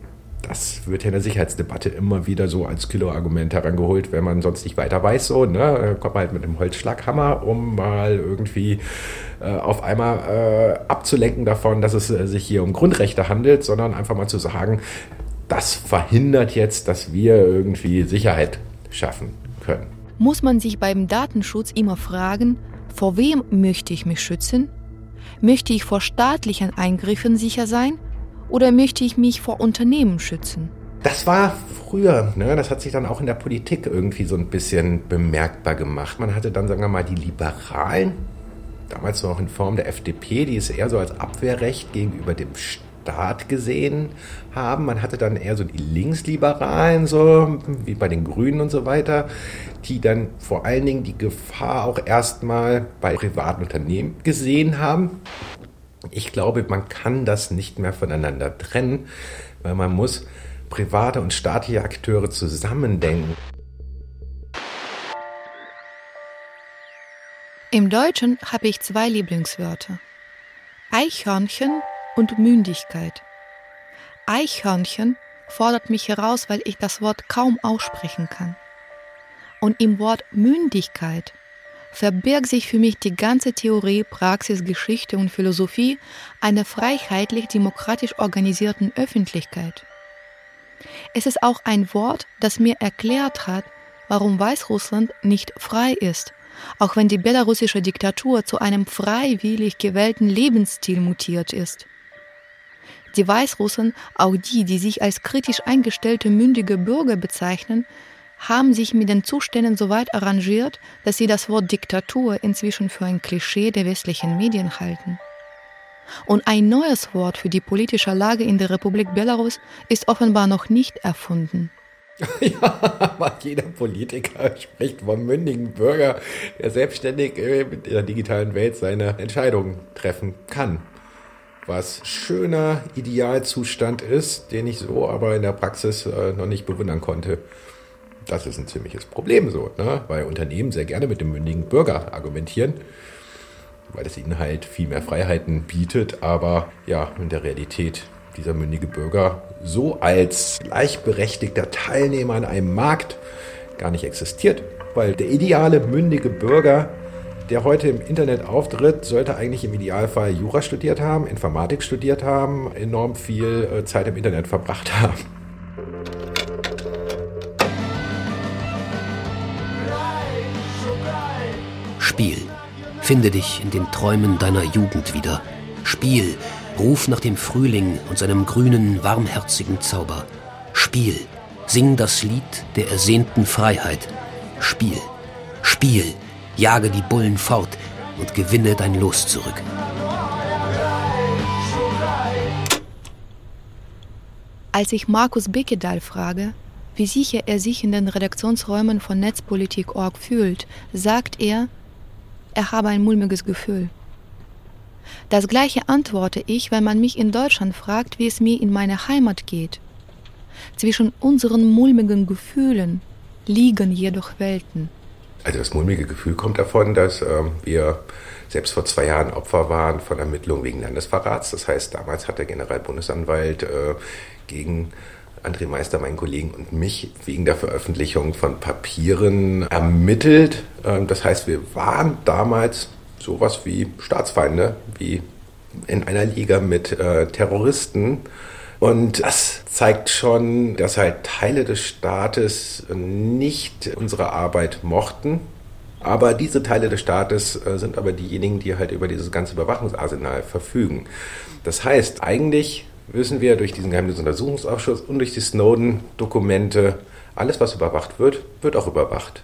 Das wird ja in der Sicherheitsdebatte immer wieder so als Killer-Argument herangeholt, wenn man sonst nicht weiter weiß. So, ne? Da kommt man halt mit dem Holzschlaghammer, um mal irgendwie äh, auf einmal äh, abzulenken davon, dass es äh, sich hier um Grundrechte handelt, sondern einfach mal zu sagen, das verhindert jetzt, dass wir irgendwie Sicherheit schaffen können. Muss man sich beim Datenschutz immer fragen, vor wem möchte ich mich schützen? Möchte ich vor staatlichen Eingriffen sicher sein oder möchte ich mich vor Unternehmen schützen? Das war früher, ne? Das hat sich dann auch in der Politik irgendwie so ein bisschen bemerkbar gemacht. Man hatte dann, sagen wir mal, die Liberalen, damals noch in Form der F D P, die es eher so als Abwehrrecht gegenüber dem Staat gesehen haben. Man hatte dann eher so die Linksliberalen, so wie bei den Grünen und so weiter, die dann vor allen Dingen die Gefahr auch erstmal bei privaten Unternehmen gesehen haben. Ich glaube, man kann das nicht mehr voneinander trennen, weil man muss private und staatliche Akteure zusammendenken. Im Deutschen habe ich zwei Lieblingswörter: Eichhörnchen und Mündigkeit. Eichhörnchen fordert mich heraus, weil ich das Wort kaum aussprechen kann. Und im Wort Mündigkeit verbirgt sich für mich die ganze Theorie, Praxis, Geschichte und Philosophie einer freiheitlich-demokratisch organisierten Öffentlichkeit. Es ist auch ein Wort, das mir erklärt hat, warum Weißrussland nicht frei ist, auch wenn die belarussische Diktatur zu einem freiwillig gewählten Lebensstil mutiert ist. Die Weißrussen, auch die, die sich als kritisch eingestellte mündige Bürger bezeichnen, haben sich mit den Zuständen so weit arrangiert, dass sie das Wort Diktatur inzwischen für ein Klischee der westlichen Medien halten. Und ein neues Wort für die politische Lage in der Republik Belarus ist offenbar noch nicht erfunden. Ja, aber jeder Politiker spricht vom mündigen Bürger, der selbstständig in der digitalen Welt seine Entscheidungen treffen kann. was schöner Idealzustand ist, den ich so aber in der Praxis äh, noch nicht bewundern konnte. Das ist ein ziemliches Problem so, ne? Weil Unternehmen sehr gerne mit dem mündigen Bürger argumentieren, weil es ihnen halt viel mehr Freiheiten bietet, aber ja, in der Realität dieser mündige Bürger so als gleichberechtigter Teilnehmer an einem Markt gar nicht existiert, weil der ideale mündige Bürger, der heute im Internet auftritt, sollte eigentlich im Idealfall Jura studiert haben, Informatik studiert haben, enorm viel Zeit im Internet verbracht haben. Spiel. Finde dich in den Träumen deiner Jugend wieder. Spiel. Ruf nach dem Frühling und seinem grünen, warmherzigen Zauber. Spiel. Sing das Lied der ersehnten Freiheit. Spiel. Spiel. Jage die Bullen fort und gewinne dein Los zurück. Als ich Markus Bekedal frage, wie sicher er sich in den Redaktionsräumen von Netzpolitik Punkt org fühlt, sagt er, er habe ein mulmiges Gefühl. Das Gleiche antworte ich, wenn man mich in Deutschland fragt, wie es mir in meiner Heimat geht. Zwischen unseren mulmigen Gefühlen liegen jedoch Welten. Also das mulmige Gefühl kommt davon, dass äh, wir selbst vor zwei Jahren Opfer waren von Ermittlungen wegen Landesverrats. Das heißt, damals hat der Generalbundesanwalt äh, gegen André Meister, meinen Kollegen und mich wegen der Veröffentlichung von Papieren ermittelt. Das heißt, wir waren damals sowas wie Staatsfeinde, wie in einer Liga mit äh, Terroristen. Und das zeigt schon, dass halt Teile des Staates nicht unsere Arbeit mochten. Aber diese Teile des Staates äh, sind aber diejenigen, die halt über dieses ganze Überwachungsarsenal verfügen. Das heißt, eigentlich wissen wir durch diesen Geheimdienstuntersuchungsausschuss und durch die Snowden-Dokumente, alles, was überwacht wird, wird auch überwacht.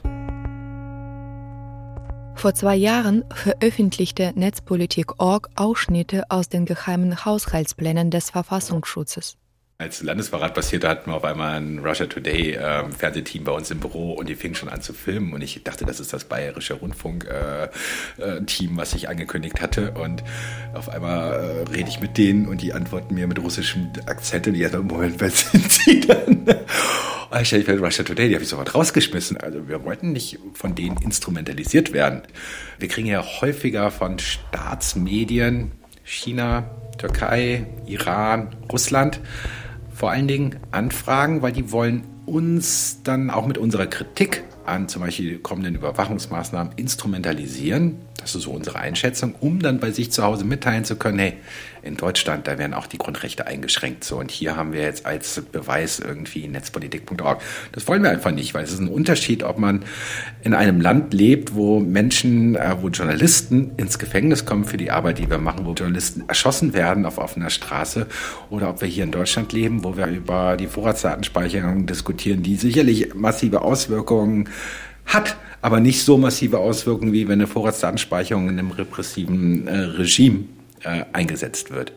Vor zwei Jahren veröffentlichte Netzpolitik Punkt org Ausschnitte aus den geheimen Haushaltsplänen des Verfassungsschutzes. Als Landesverrat passierte, hatten wir auf einmal ein Russia Today äh, Fernsehteam bei uns im Büro und die fingen schon an zu filmen und ich dachte, das ist das bayerische Rundfunk-Team, äh, äh, was ich angekündigt hatte und auf einmal äh, rede ich mit denen und die antworten mir mit russischem Akzent und die sagen, Moment, wer sind Sie denn? Und ich stelle ich Russia Today, die habe ich sofort rausgeschmissen. Also wir wollten nicht von denen instrumentalisiert werden. Wir kriegen ja häufiger von Staatsmedien, China, Türkei, Iran, Russland, vor allen Dingen Anfragen, weil die wollen uns dann auch mit unserer Kritik an zum Beispiel kommenden Überwachungsmaßnahmen instrumentalisieren. Das ist so unsere Einschätzung, um dann bei sich zu Hause mitteilen zu können, hey, in Deutschland, da werden auch die Grundrechte eingeschränkt. So, und hier haben wir jetzt als Beweis irgendwie Netzpolitik Punkt org. Das wollen wir einfach nicht, weil es ist ein Unterschied, ob man in einem Land lebt, wo Menschen, äh, wo Journalisten ins Gefängnis kommen für die Arbeit, die wir machen, wo Journalisten erschossen werden auf offener Straße, oder ob wir hier in Deutschland leben, wo wir über die Vorratsdatenspeicherung diskutieren, die sicherlich massive Auswirkungen hat, aber nicht so massive Auswirkungen, wie wenn eine Vorratsdatenspeicherung in einem repressiven äh, Regime äh, eingesetzt wird.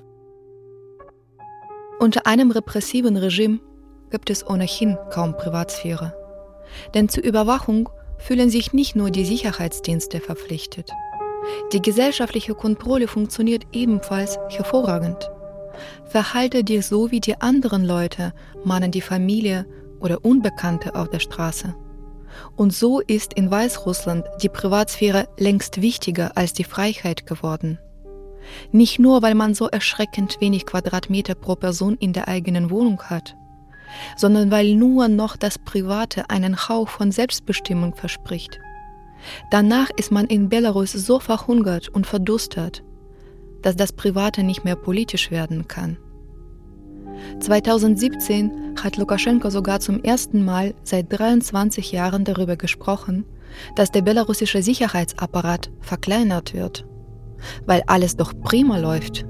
Unter einem repressiven Regime gibt es ohnehin kaum Privatsphäre. Denn zur Überwachung fühlen sich nicht nur die Sicherheitsdienste verpflichtet. Die gesellschaftliche Kontrolle funktioniert ebenfalls hervorragend. Verhalte dich so wie die anderen Leute, mahnen die Familie oder Unbekannte auf der Straße. Und so ist in Weißrussland die Privatsphäre längst wichtiger als die Freiheit geworden. Nicht nur, weil man so erschreckend wenig Quadratmeter pro Person in der eigenen Wohnung hat, sondern weil nur noch das Private einen Hauch von Selbstbestimmung verspricht. Danach ist man in Belarus so verhungert und verdustert, dass das Private nicht mehr politisch werden kann. zweitausendsiebzehn hat Lukaschenko sogar zum ersten Mal seit dreiundzwanzig Jahren darüber gesprochen, dass der belarussische Sicherheitsapparat verkleinert wird, weil alles doch prima läuft.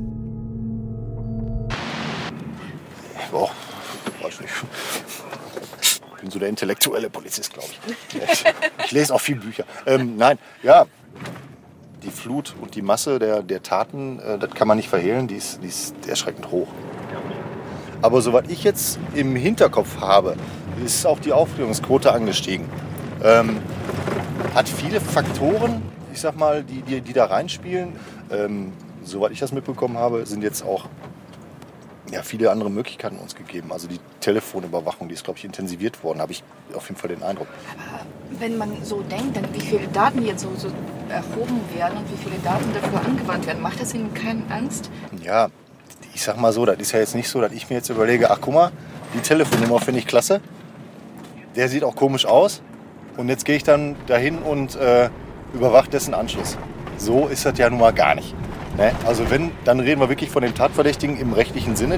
Boah, weiß nicht. Ich bin so der intellektuelle Polizist, glaube ich. Ich lese auch viele Bücher. Ähm, nein, ja, die Flut und die Masse der, der Taten, äh, das kann man nicht verhehlen, die ist, die ist erschreckend hoch. Aber soweit ich jetzt im Hinterkopf habe, ist auch die Aufklärungsquote angestiegen. Ähm, hat viele Faktoren, ich sag mal, die, die, die da reinspielen. Ähm, soweit ich das mitbekommen habe, sind jetzt auch ja, viele andere Möglichkeiten uns gegeben. Also die Telefonüberwachung, die ist, glaube ich, intensiviert worden, habe ich auf jeden Fall den Eindruck. Aber wenn man so denkt, dann wie viele Daten jetzt so, so erhoben werden und wie viele Daten dafür angewandt werden, macht das Ihnen keine Angst? Ja, ich sag mal so, das ist ja jetzt nicht so, dass ich mir jetzt überlege, ach guck mal, die Telefonnummer finde ich klasse, der sieht auch komisch aus und jetzt gehe ich dann dahin und äh, überwache dessen Anschluss. So ist das ja nun mal gar nicht. Ne? Also wenn, dann reden wir wirklich von dem Tatverdächtigen im rechtlichen Sinne.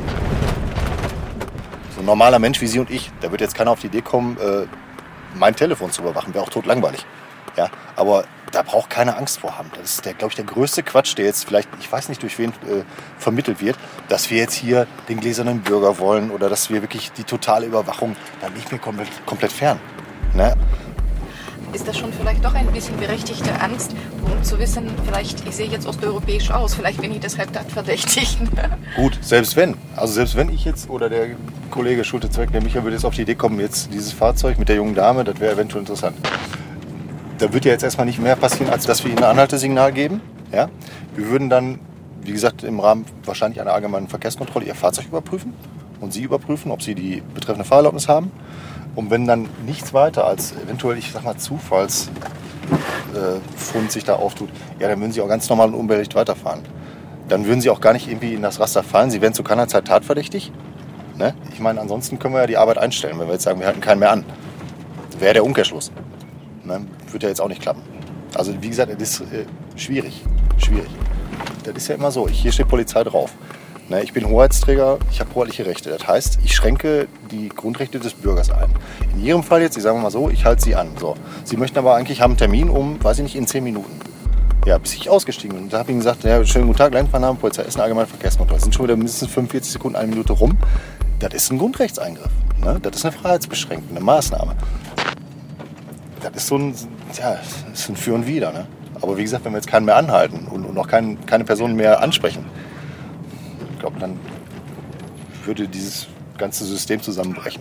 So ein normaler Mensch wie Sie und ich, da wird jetzt keiner auf die Idee kommen, äh, mein Telefon zu überwachen, wäre auch totlangweilig. Ja, aber da braucht keiner Angst vor haben. Das ist, glaube ich, der größte Quatsch, der jetzt vielleicht, ich weiß nicht durch wen äh, vermittelt wird, dass wir jetzt hier den gläsernen Bürger wollen oder dass wir wirklich die totale Überwachung, da liegt mir komplett, komplett fern. Ne? Ist das schon vielleicht doch ein bisschen berechtigte Angst, um zu wissen, vielleicht, ich sehe jetzt osteuropäisch aus, vielleicht bin ich deshalb tatverdächtig. Gut, selbst wenn. Also selbst wenn ich jetzt oder der Kollege Schulte-Zweck, der Michael, würde jetzt auf die Idee kommen, jetzt dieses Fahrzeug mit der jungen Dame, das wäre eventuell interessant. Da wird ja jetzt erstmal nicht mehr passieren, als dass wir ihnen ein Anhaltesignal geben. Ja? Wir würden dann, wie gesagt, im Rahmen wahrscheinlich einer allgemeinen Verkehrskontrolle ihr Fahrzeug überprüfen und sie überprüfen, ob sie die betreffende Fahrerlaubnis haben. Und wenn dann nichts weiter als eventuell, ich sag mal, Zufallsfund äh, sich da auftut, ja, dann würden sie auch ganz normal und unbehelligt weiterfahren. Dann würden sie auch gar nicht irgendwie in das Raster fallen. Sie wären zu keiner Zeit tatverdächtig. Ne? Ich meine, ansonsten können wir ja die Arbeit einstellen, wenn wir jetzt sagen, wir halten keinen mehr an. Wäre der Umkehrschluss. Ne? Würde ja jetzt auch nicht klappen. Also wie gesagt, das ist äh, schwierig. Schwierig. Das ist ja immer so. Hier steht Polizei drauf. Ne? Ich bin Hoheitsträger, ich habe hoheitliche Rechte. Das heißt, ich schränke die Grundrechte des Bürgers ein. In Ihrem Fall jetzt, ich sage mal so, ich halte Sie an. So. Sie möchten aber eigentlich haben einen Termin um, weiß ich nicht, in zehn Minuten. Ja, bis ich ausgestiegen bin. Und da habe ich Ihnen gesagt, ja, schönen guten Tag, Landfahrnahme, Polizei Essen, allgemeine Verkehrskontrolle. Das sind schon wieder mindestens fünfundvierzig Sekunden, eine Minute rum. Das ist ein Grundrechtseingriff. Ne? Das ist eine freiheitsbeschränkende Maßnahme. Das ist so ein, ja, das ist ein Für und Wider. Ne? Aber wie gesagt, wenn wir jetzt keinen mehr anhalten und, und auch kein, keine Personen mehr ansprechen, ich glaube, dann würde dieses ganze System zusammenbrechen.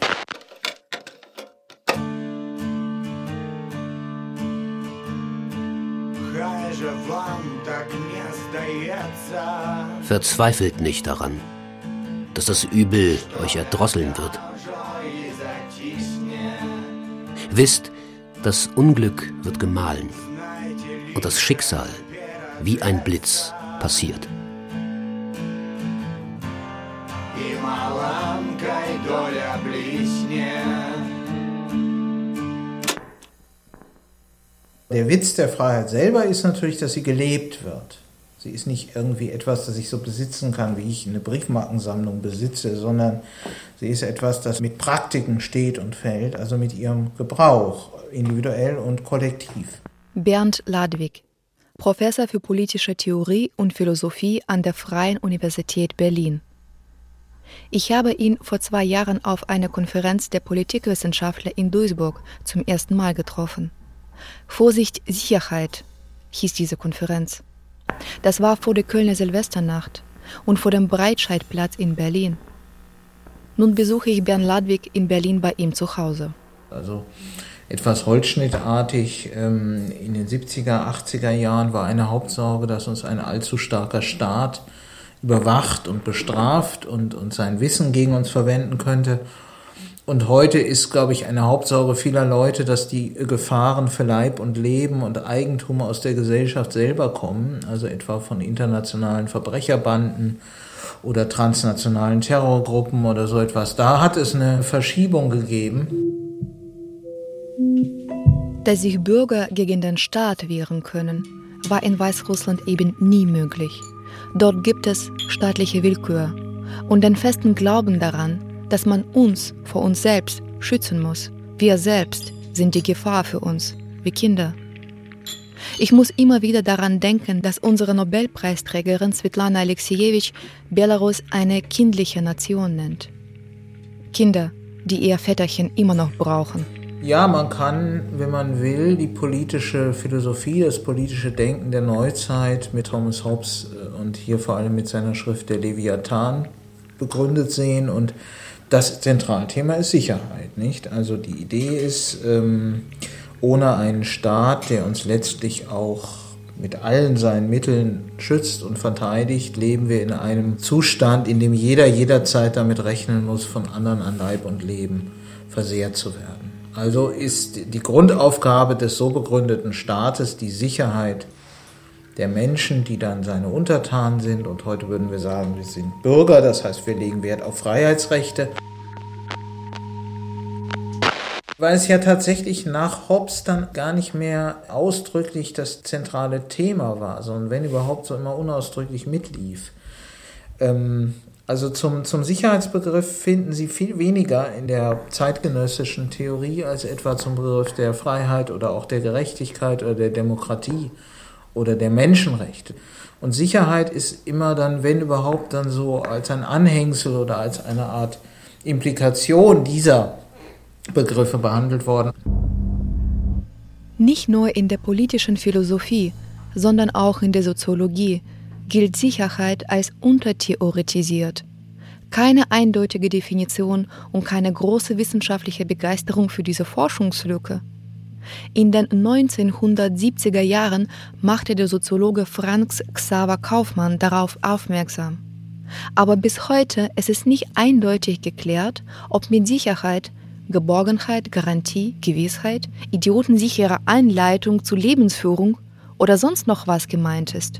Verzweifelt nicht daran, dass das Übel euch erdrosseln wird. Wisst, das Unglück wird gemahlen und das Schicksal wie ein Blitz passiert. Der Witz der Freiheit selber ist natürlich, dass sie gelebt wird. Sie ist nicht irgendwie etwas, das ich so besitzen kann, wie ich eine Briefmarkensammlung besitze, sondern sie ist etwas, das mit Praktiken steht und fällt, also mit ihrem Gebrauch, individuell und kollektiv. Bernd Ladwig, Professor für politische Theorie und Philosophie an der Freien Universität Berlin. Ich habe ihn vor zwei Jahren auf einer Konferenz der Politikwissenschaftler in Duisburg zum ersten Mal getroffen. Vorsicht, Sicherheit hieß diese Konferenz. Das war vor der Kölner Silvesternacht und vor dem Breitscheidplatz in Berlin. Nun besuche ich Bernd Ladwig in Berlin bei ihm zu Hause. Also etwas holzschnittartig in den siebziger, achtziger Jahren war eine Hauptsorge, dass uns ein allzu starker Staat überwacht und bestraft und, und sein Wissen gegen uns verwenden könnte. Und heute ist, glaube ich, eine Hauptsorge vieler Leute, dass die Gefahren für Leib und Leben und Eigentum aus der Gesellschaft selber kommen, also etwa von internationalen Verbrecherbanden oder transnationalen Terrorgruppen oder so etwas. Da hat es eine Verschiebung gegeben. Dass sich Bürger gegen den Staat wehren können, war in Weißrussland eben nie möglich. Dort gibt es staatliche Willkür und den festen Glauben daran, dass man uns vor uns selbst schützen muss. Wir selbst sind die Gefahr für uns, wie Kinder. Ich muss immer wieder daran denken, dass unsere Nobelpreisträgerin Svetlana Alexejewitsch Belarus eine kindliche Nation nennt. Kinder, die ihr Väterchen immer noch brauchen. Ja, man kann, wenn man will, die politische Philosophie, das politische Denken der Neuzeit mit Thomas Hobbes und hier vor allem mit seiner Schrift Der Leviathan begründet sehen. Und das Zentralthema ist Sicherheit, nicht? Also die Idee ist, ähm, ohne einen Staat, der uns letztlich auch mit allen seinen Mitteln schützt und verteidigt, leben wir in einem Zustand, in dem jeder jederzeit damit rechnen muss, von anderen an Leib und Leben versehrt zu werden. Also ist die Grundaufgabe des so begründeten Staates die Sicherheit der Menschen, die dann seine Untertanen sind. Und heute würden wir sagen, wir sind Bürger, das heißt, wir legen Wert auf Freiheitsrechte. Weil es ja tatsächlich nach Hobbes dann gar nicht mehr ausdrücklich das zentrale Thema war, sondern wenn überhaupt so immer unausdrücklich mitlief. Ähm, also zum, zum Sicherheitsbegriff finden Sie viel weniger in der zeitgenössischen Theorie als etwa zum Begriff der Freiheit oder auch der Gerechtigkeit oder der Demokratie oder der Menschenrechte. Und Sicherheit ist immer dann, wenn überhaupt, dann so als ein Anhängsel oder als eine Art Implikation dieser Begriffe behandelt worden. Nicht nur in der politischen Philosophie, sondern auch in der Soziologie gilt Sicherheit als untertheoretisiert. Keine eindeutige Definition und keine große wissenschaftliche Begeisterung für diese Forschungslücke. In den neunzehnhundertsiebziger Jahren machte der Soziologe Franz Xaver Kaufmann darauf aufmerksam. Aber bis heute ist es nicht eindeutig geklärt, ob mit Sicherheit Geborgenheit, Garantie, Gewissheit, idiotensichere Anleitung zur Lebensführung oder sonst noch was gemeint ist.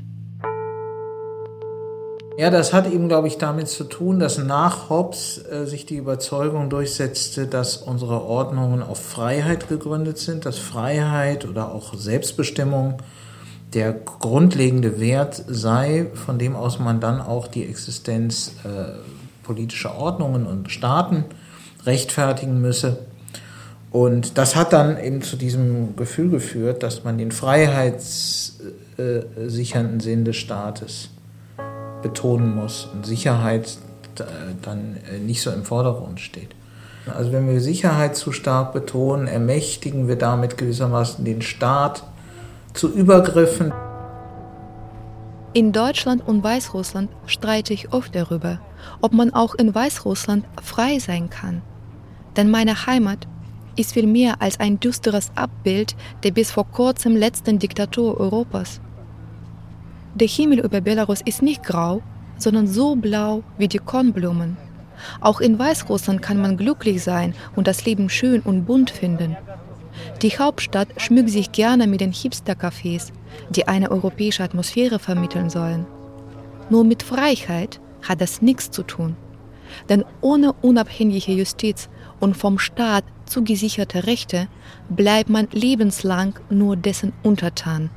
Ja, das hat eben, glaube ich, damit zu tun, dass nach Hobbes äh, sich die Überzeugung durchsetzte, dass unsere Ordnungen auf Freiheit gegründet sind, dass Freiheit oder auch Selbstbestimmung der grundlegende Wert sei, von dem aus man dann auch die Existenz äh, politischer Ordnungen und Staaten rechtfertigen müsse. Und das hat dann eben zu diesem Gefühl geführt, dass man den freiheitssichernden Sinn des Staates betonen muss und Sicherheit dann nicht so im Vordergrund steht. Also wenn wir Sicherheit zu stark betonen, ermächtigen wir damit gewissermaßen den Staat zu Übergriffen. In Deutschland und Weißrussland streite ich oft darüber, ob man auch in Weißrussland frei sein kann. Denn meine Heimat ist viel mehr als ein düsteres Abbild der bis vor kurzem letzten Diktatur Europas. Der Himmel über Belarus ist nicht grau, sondern so blau wie die Kornblumen. Auch in Weißrussland kann man glücklich sein und das Leben schön und bunt finden. Die Hauptstadt schmückt sich gerne mit den Hipster-Cafés, die eine europäische Atmosphäre vermitteln sollen. Nur mit Freiheit hat das nichts zu tun. Denn ohne unabhängige Justiz und vom Staat zugesicherte Rechte bleibt man lebenslang nur dessen Untertan.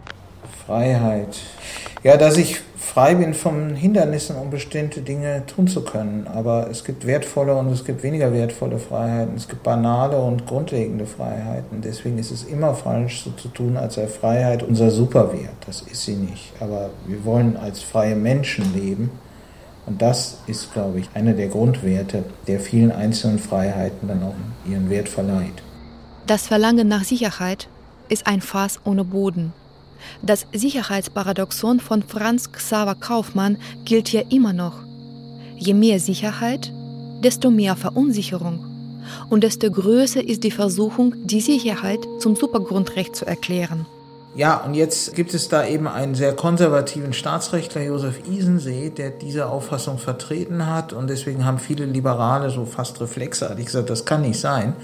Freiheit. Ja, dass ich frei bin von Hindernissen, um bestimmte Dinge tun zu können. Aber es gibt wertvolle und es gibt weniger wertvolle Freiheiten. Es gibt banale und grundlegende Freiheiten. Deswegen ist es immer falsch, so zu tun, als sei Freiheit unser Superwert. Das ist sie nicht. Aber wir wollen als freie Menschen leben. Und das ist, glaube ich, einer der Grundwerte, der vielen einzelnen Freiheiten dann auch ihren Wert verleiht. Das Verlangen nach Sicherheit ist ein Fass ohne Boden. Das Sicherheitsparadoxon von Franz Xaver Kaufmann gilt ja immer noch. Je mehr Sicherheit, desto mehr Verunsicherung. Und desto größer ist die Versuchung, die Sicherheit zum Supergrundrecht zu erklären. Ja, und jetzt gibt es da eben einen sehr konservativen Staatsrechtler, Josef Isensee, der diese Auffassung vertreten hat. Und deswegen haben viele Liberale so fast reflexartig gesagt, das kann nicht sein.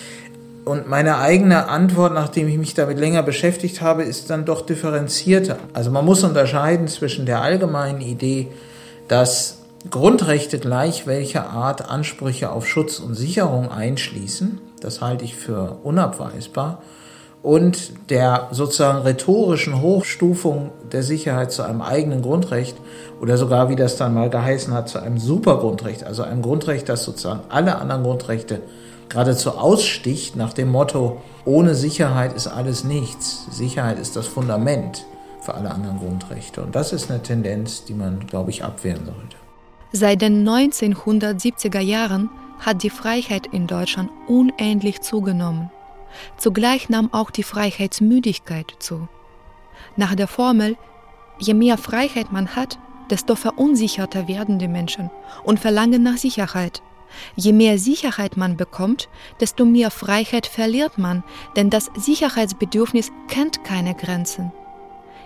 Und meine eigene Antwort, nachdem ich mich damit länger beschäftigt habe, ist dann doch differenzierter. Also man muss unterscheiden zwischen der allgemeinen Idee, dass Grundrechte gleich welcher Art Ansprüche auf Schutz und Sicherung einschließen. Das halte ich für unabweisbar. Und der sozusagen rhetorischen Hochstufung der Sicherheit zu einem eigenen Grundrecht oder sogar, wie das dann mal geheißen hat, zu einem Supergrundrecht, also einem Grundrecht, das sozusagen alle anderen Grundrechte geradezu aussticht nach dem Motto, ohne Sicherheit ist alles nichts. Sicherheit ist das Fundament für alle anderen Grundrechte. Und das ist eine Tendenz, die man, glaube ich, abwehren sollte. Seit den neunzehnhundertsiebziger Jahren hat die Freiheit in Deutschland unendlich zugenommen. Zugleich nahm auch die Freiheitsmüdigkeit zu. Nach der Formel, je mehr Freiheit man hat, desto verunsicherter werden die Menschen und verlangen nach Sicherheit. Je mehr Sicherheit man bekommt, desto mehr Freiheit verliert man, denn das Sicherheitsbedürfnis kennt keine Grenzen.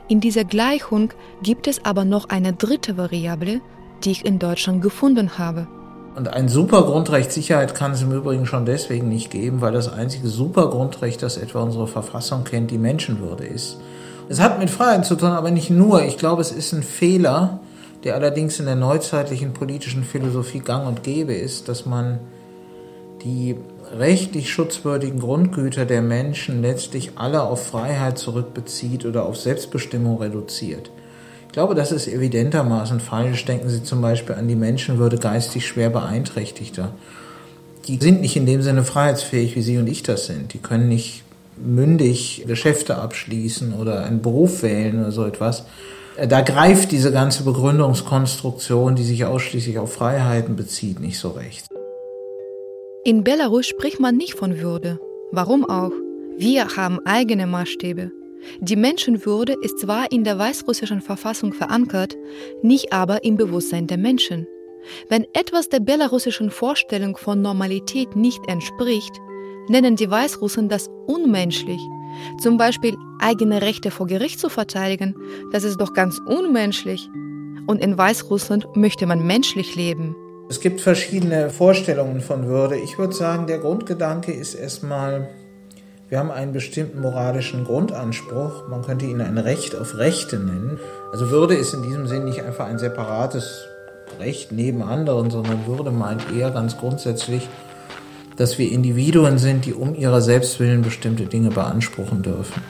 In dieser Gleichung gibt es aber noch eine dritte Variable, die ich in Deutschland gefunden habe. Und ein Supergrundrecht Sicherheit kann es im Übrigen schon deswegen nicht geben, weil das einzige Supergrundrecht, das etwa unsere Verfassung kennt, die Menschenwürde ist. Es hat mit Freiheit zu tun, aber nicht nur. Ich glaube, es ist ein Fehler, der allerdings in der neuzeitlichen politischen Philosophie gang und gäbe ist, dass man die rechtlich schutzwürdigen Grundgüter der Menschen letztlich alle auf Freiheit zurückbezieht oder auf Selbstbestimmung reduziert. Ich glaube, das ist evidentermaßen falsch. Denken Sie zum Beispiel an die Menschenwürde geistig schwer Beeinträchtigter. Die sind nicht in dem Sinne freiheitsfähig, wie Sie und ich das sind. Die können nicht mündig Geschäfte abschließen oder einen Beruf wählen oder so etwas. Da greift diese ganze Begründungskonstruktion, die sich ausschließlich auf Freiheiten bezieht, nicht so recht. In Belarus spricht man nicht von Würde. Warum auch? Wir haben eigene Maßstäbe. Die Menschenwürde ist zwar in der weißrussischen Verfassung verankert, nicht aber im Bewusstsein der Menschen. Wenn etwas der belarussischen Vorstellung von Normalität nicht entspricht, nennen die Weißrussen das unmenschlich. Zum Beispiel eigene Rechte vor Gericht zu verteidigen, das ist doch ganz unmenschlich. Und in Weißrussland möchte man menschlich leben. Es gibt verschiedene Vorstellungen von Würde. Ich würde sagen, der Grundgedanke ist erstmal, wir haben einen bestimmten moralischen Grundanspruch. Man könnte ihn ein Recht auf Rechte nennen. Also Würde ist in diesem Sinn nicht einfach ein separates Recht neben anderen, sondern Würde meint eher ganz grundsätzlich, dass wir Individuen sind, die um ihrer selbst willen bestimmte Dinge beanspruchen dürfen.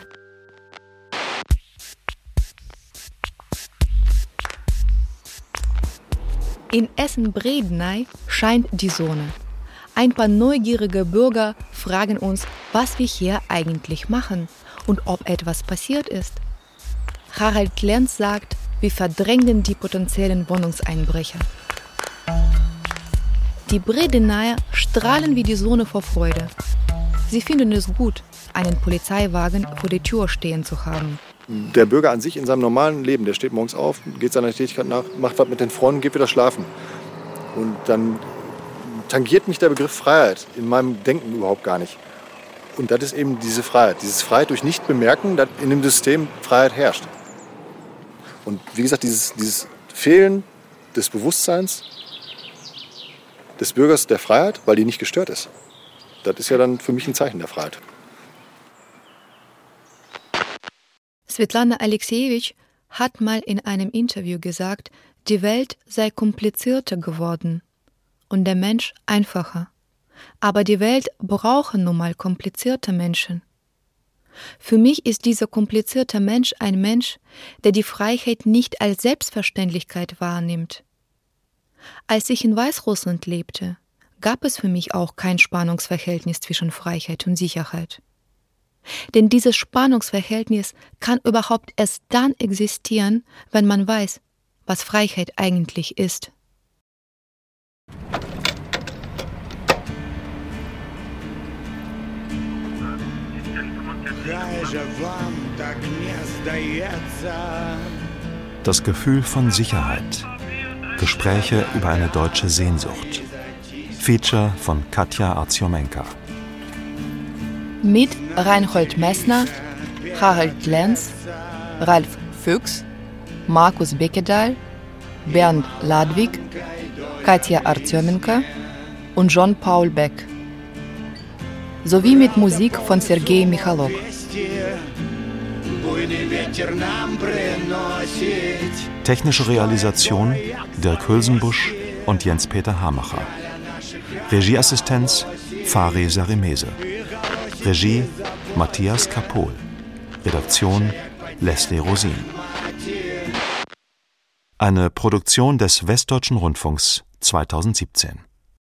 In Essen-Bredeney scheint die Sonne. Ein paar neugierige Bürger fragen uns, was wir hier eigentlich machen und ob etwas passiert ist. Harald Lenz sagt, wir verdrängen die potenziellen Wohnungseinbrecher. Die Bredeneyer strahlen wie die Sonne vor Freude. Sie finden es gut, einen Polizeiwagen vor der Tür stehen zu haben. Der Bürger an sich in seinem normalen Leben, der steht morgens auf, geht seiner Tätigkeit nach, macht was mit den Freunden, geht wieder schlafen. Und dann tangiert mich der Begriff Freiheit in meinem Denken überhaupt gar nicht. Und das ist eben diese Freiheit. Dieses Freiheit durch Nichtbemerken, dass in dem System Freiheit herrscht. Und wie gesagt, dieses, dieses Fehlen des Bewusstseins des Bürgers der Freiheit, weil die nicht gestört ist, das ist ja dann für mich ein Zeichen der Freiheit. Svetlana Alexejewitsch hat mal in einem Interview gesagt, die Welt sei komplizierter geworden und der Mensch einfacher. Aber die Welt braucht nun mal komplizierte Menschen. Für mich ist dieser komplizierte Mensch ein Mensch, der die Freiheit nicht als Selbstverständlichkeit wahrnimmt. Als ich in Weißrussland lebte, gab es für mich auch kein Spannungsverhältnis zwischen Freiheit und Sicherheit. Denn dieses Spannungsverhältnis kann überhaupt erst dann existieren, wenn man weiß, was Freiheit eigentlich ist. Das Gefühl von Sicherheit. Gespräche über eine deutsche Sehnsucht. Feature von Katja Artyomenka. Mit Reinhold Messner, Harald Lenz, Ralf Füchs, Markus Beckedahl, Bernd Ladwig, Katja Artyomenka und John Paul Beck. Sowie mit Musik von Sergei Michalok. Technische Realisation Dirk Hülsenbusch und Jens-Peter Hamacher. Regieassistenz Fari Sarimese. Regie Matthias Kapohl. Redaktion Leslie Rosin. Eine Produktion des Westdeutschen Rundfunks zweitausendsiebzehn.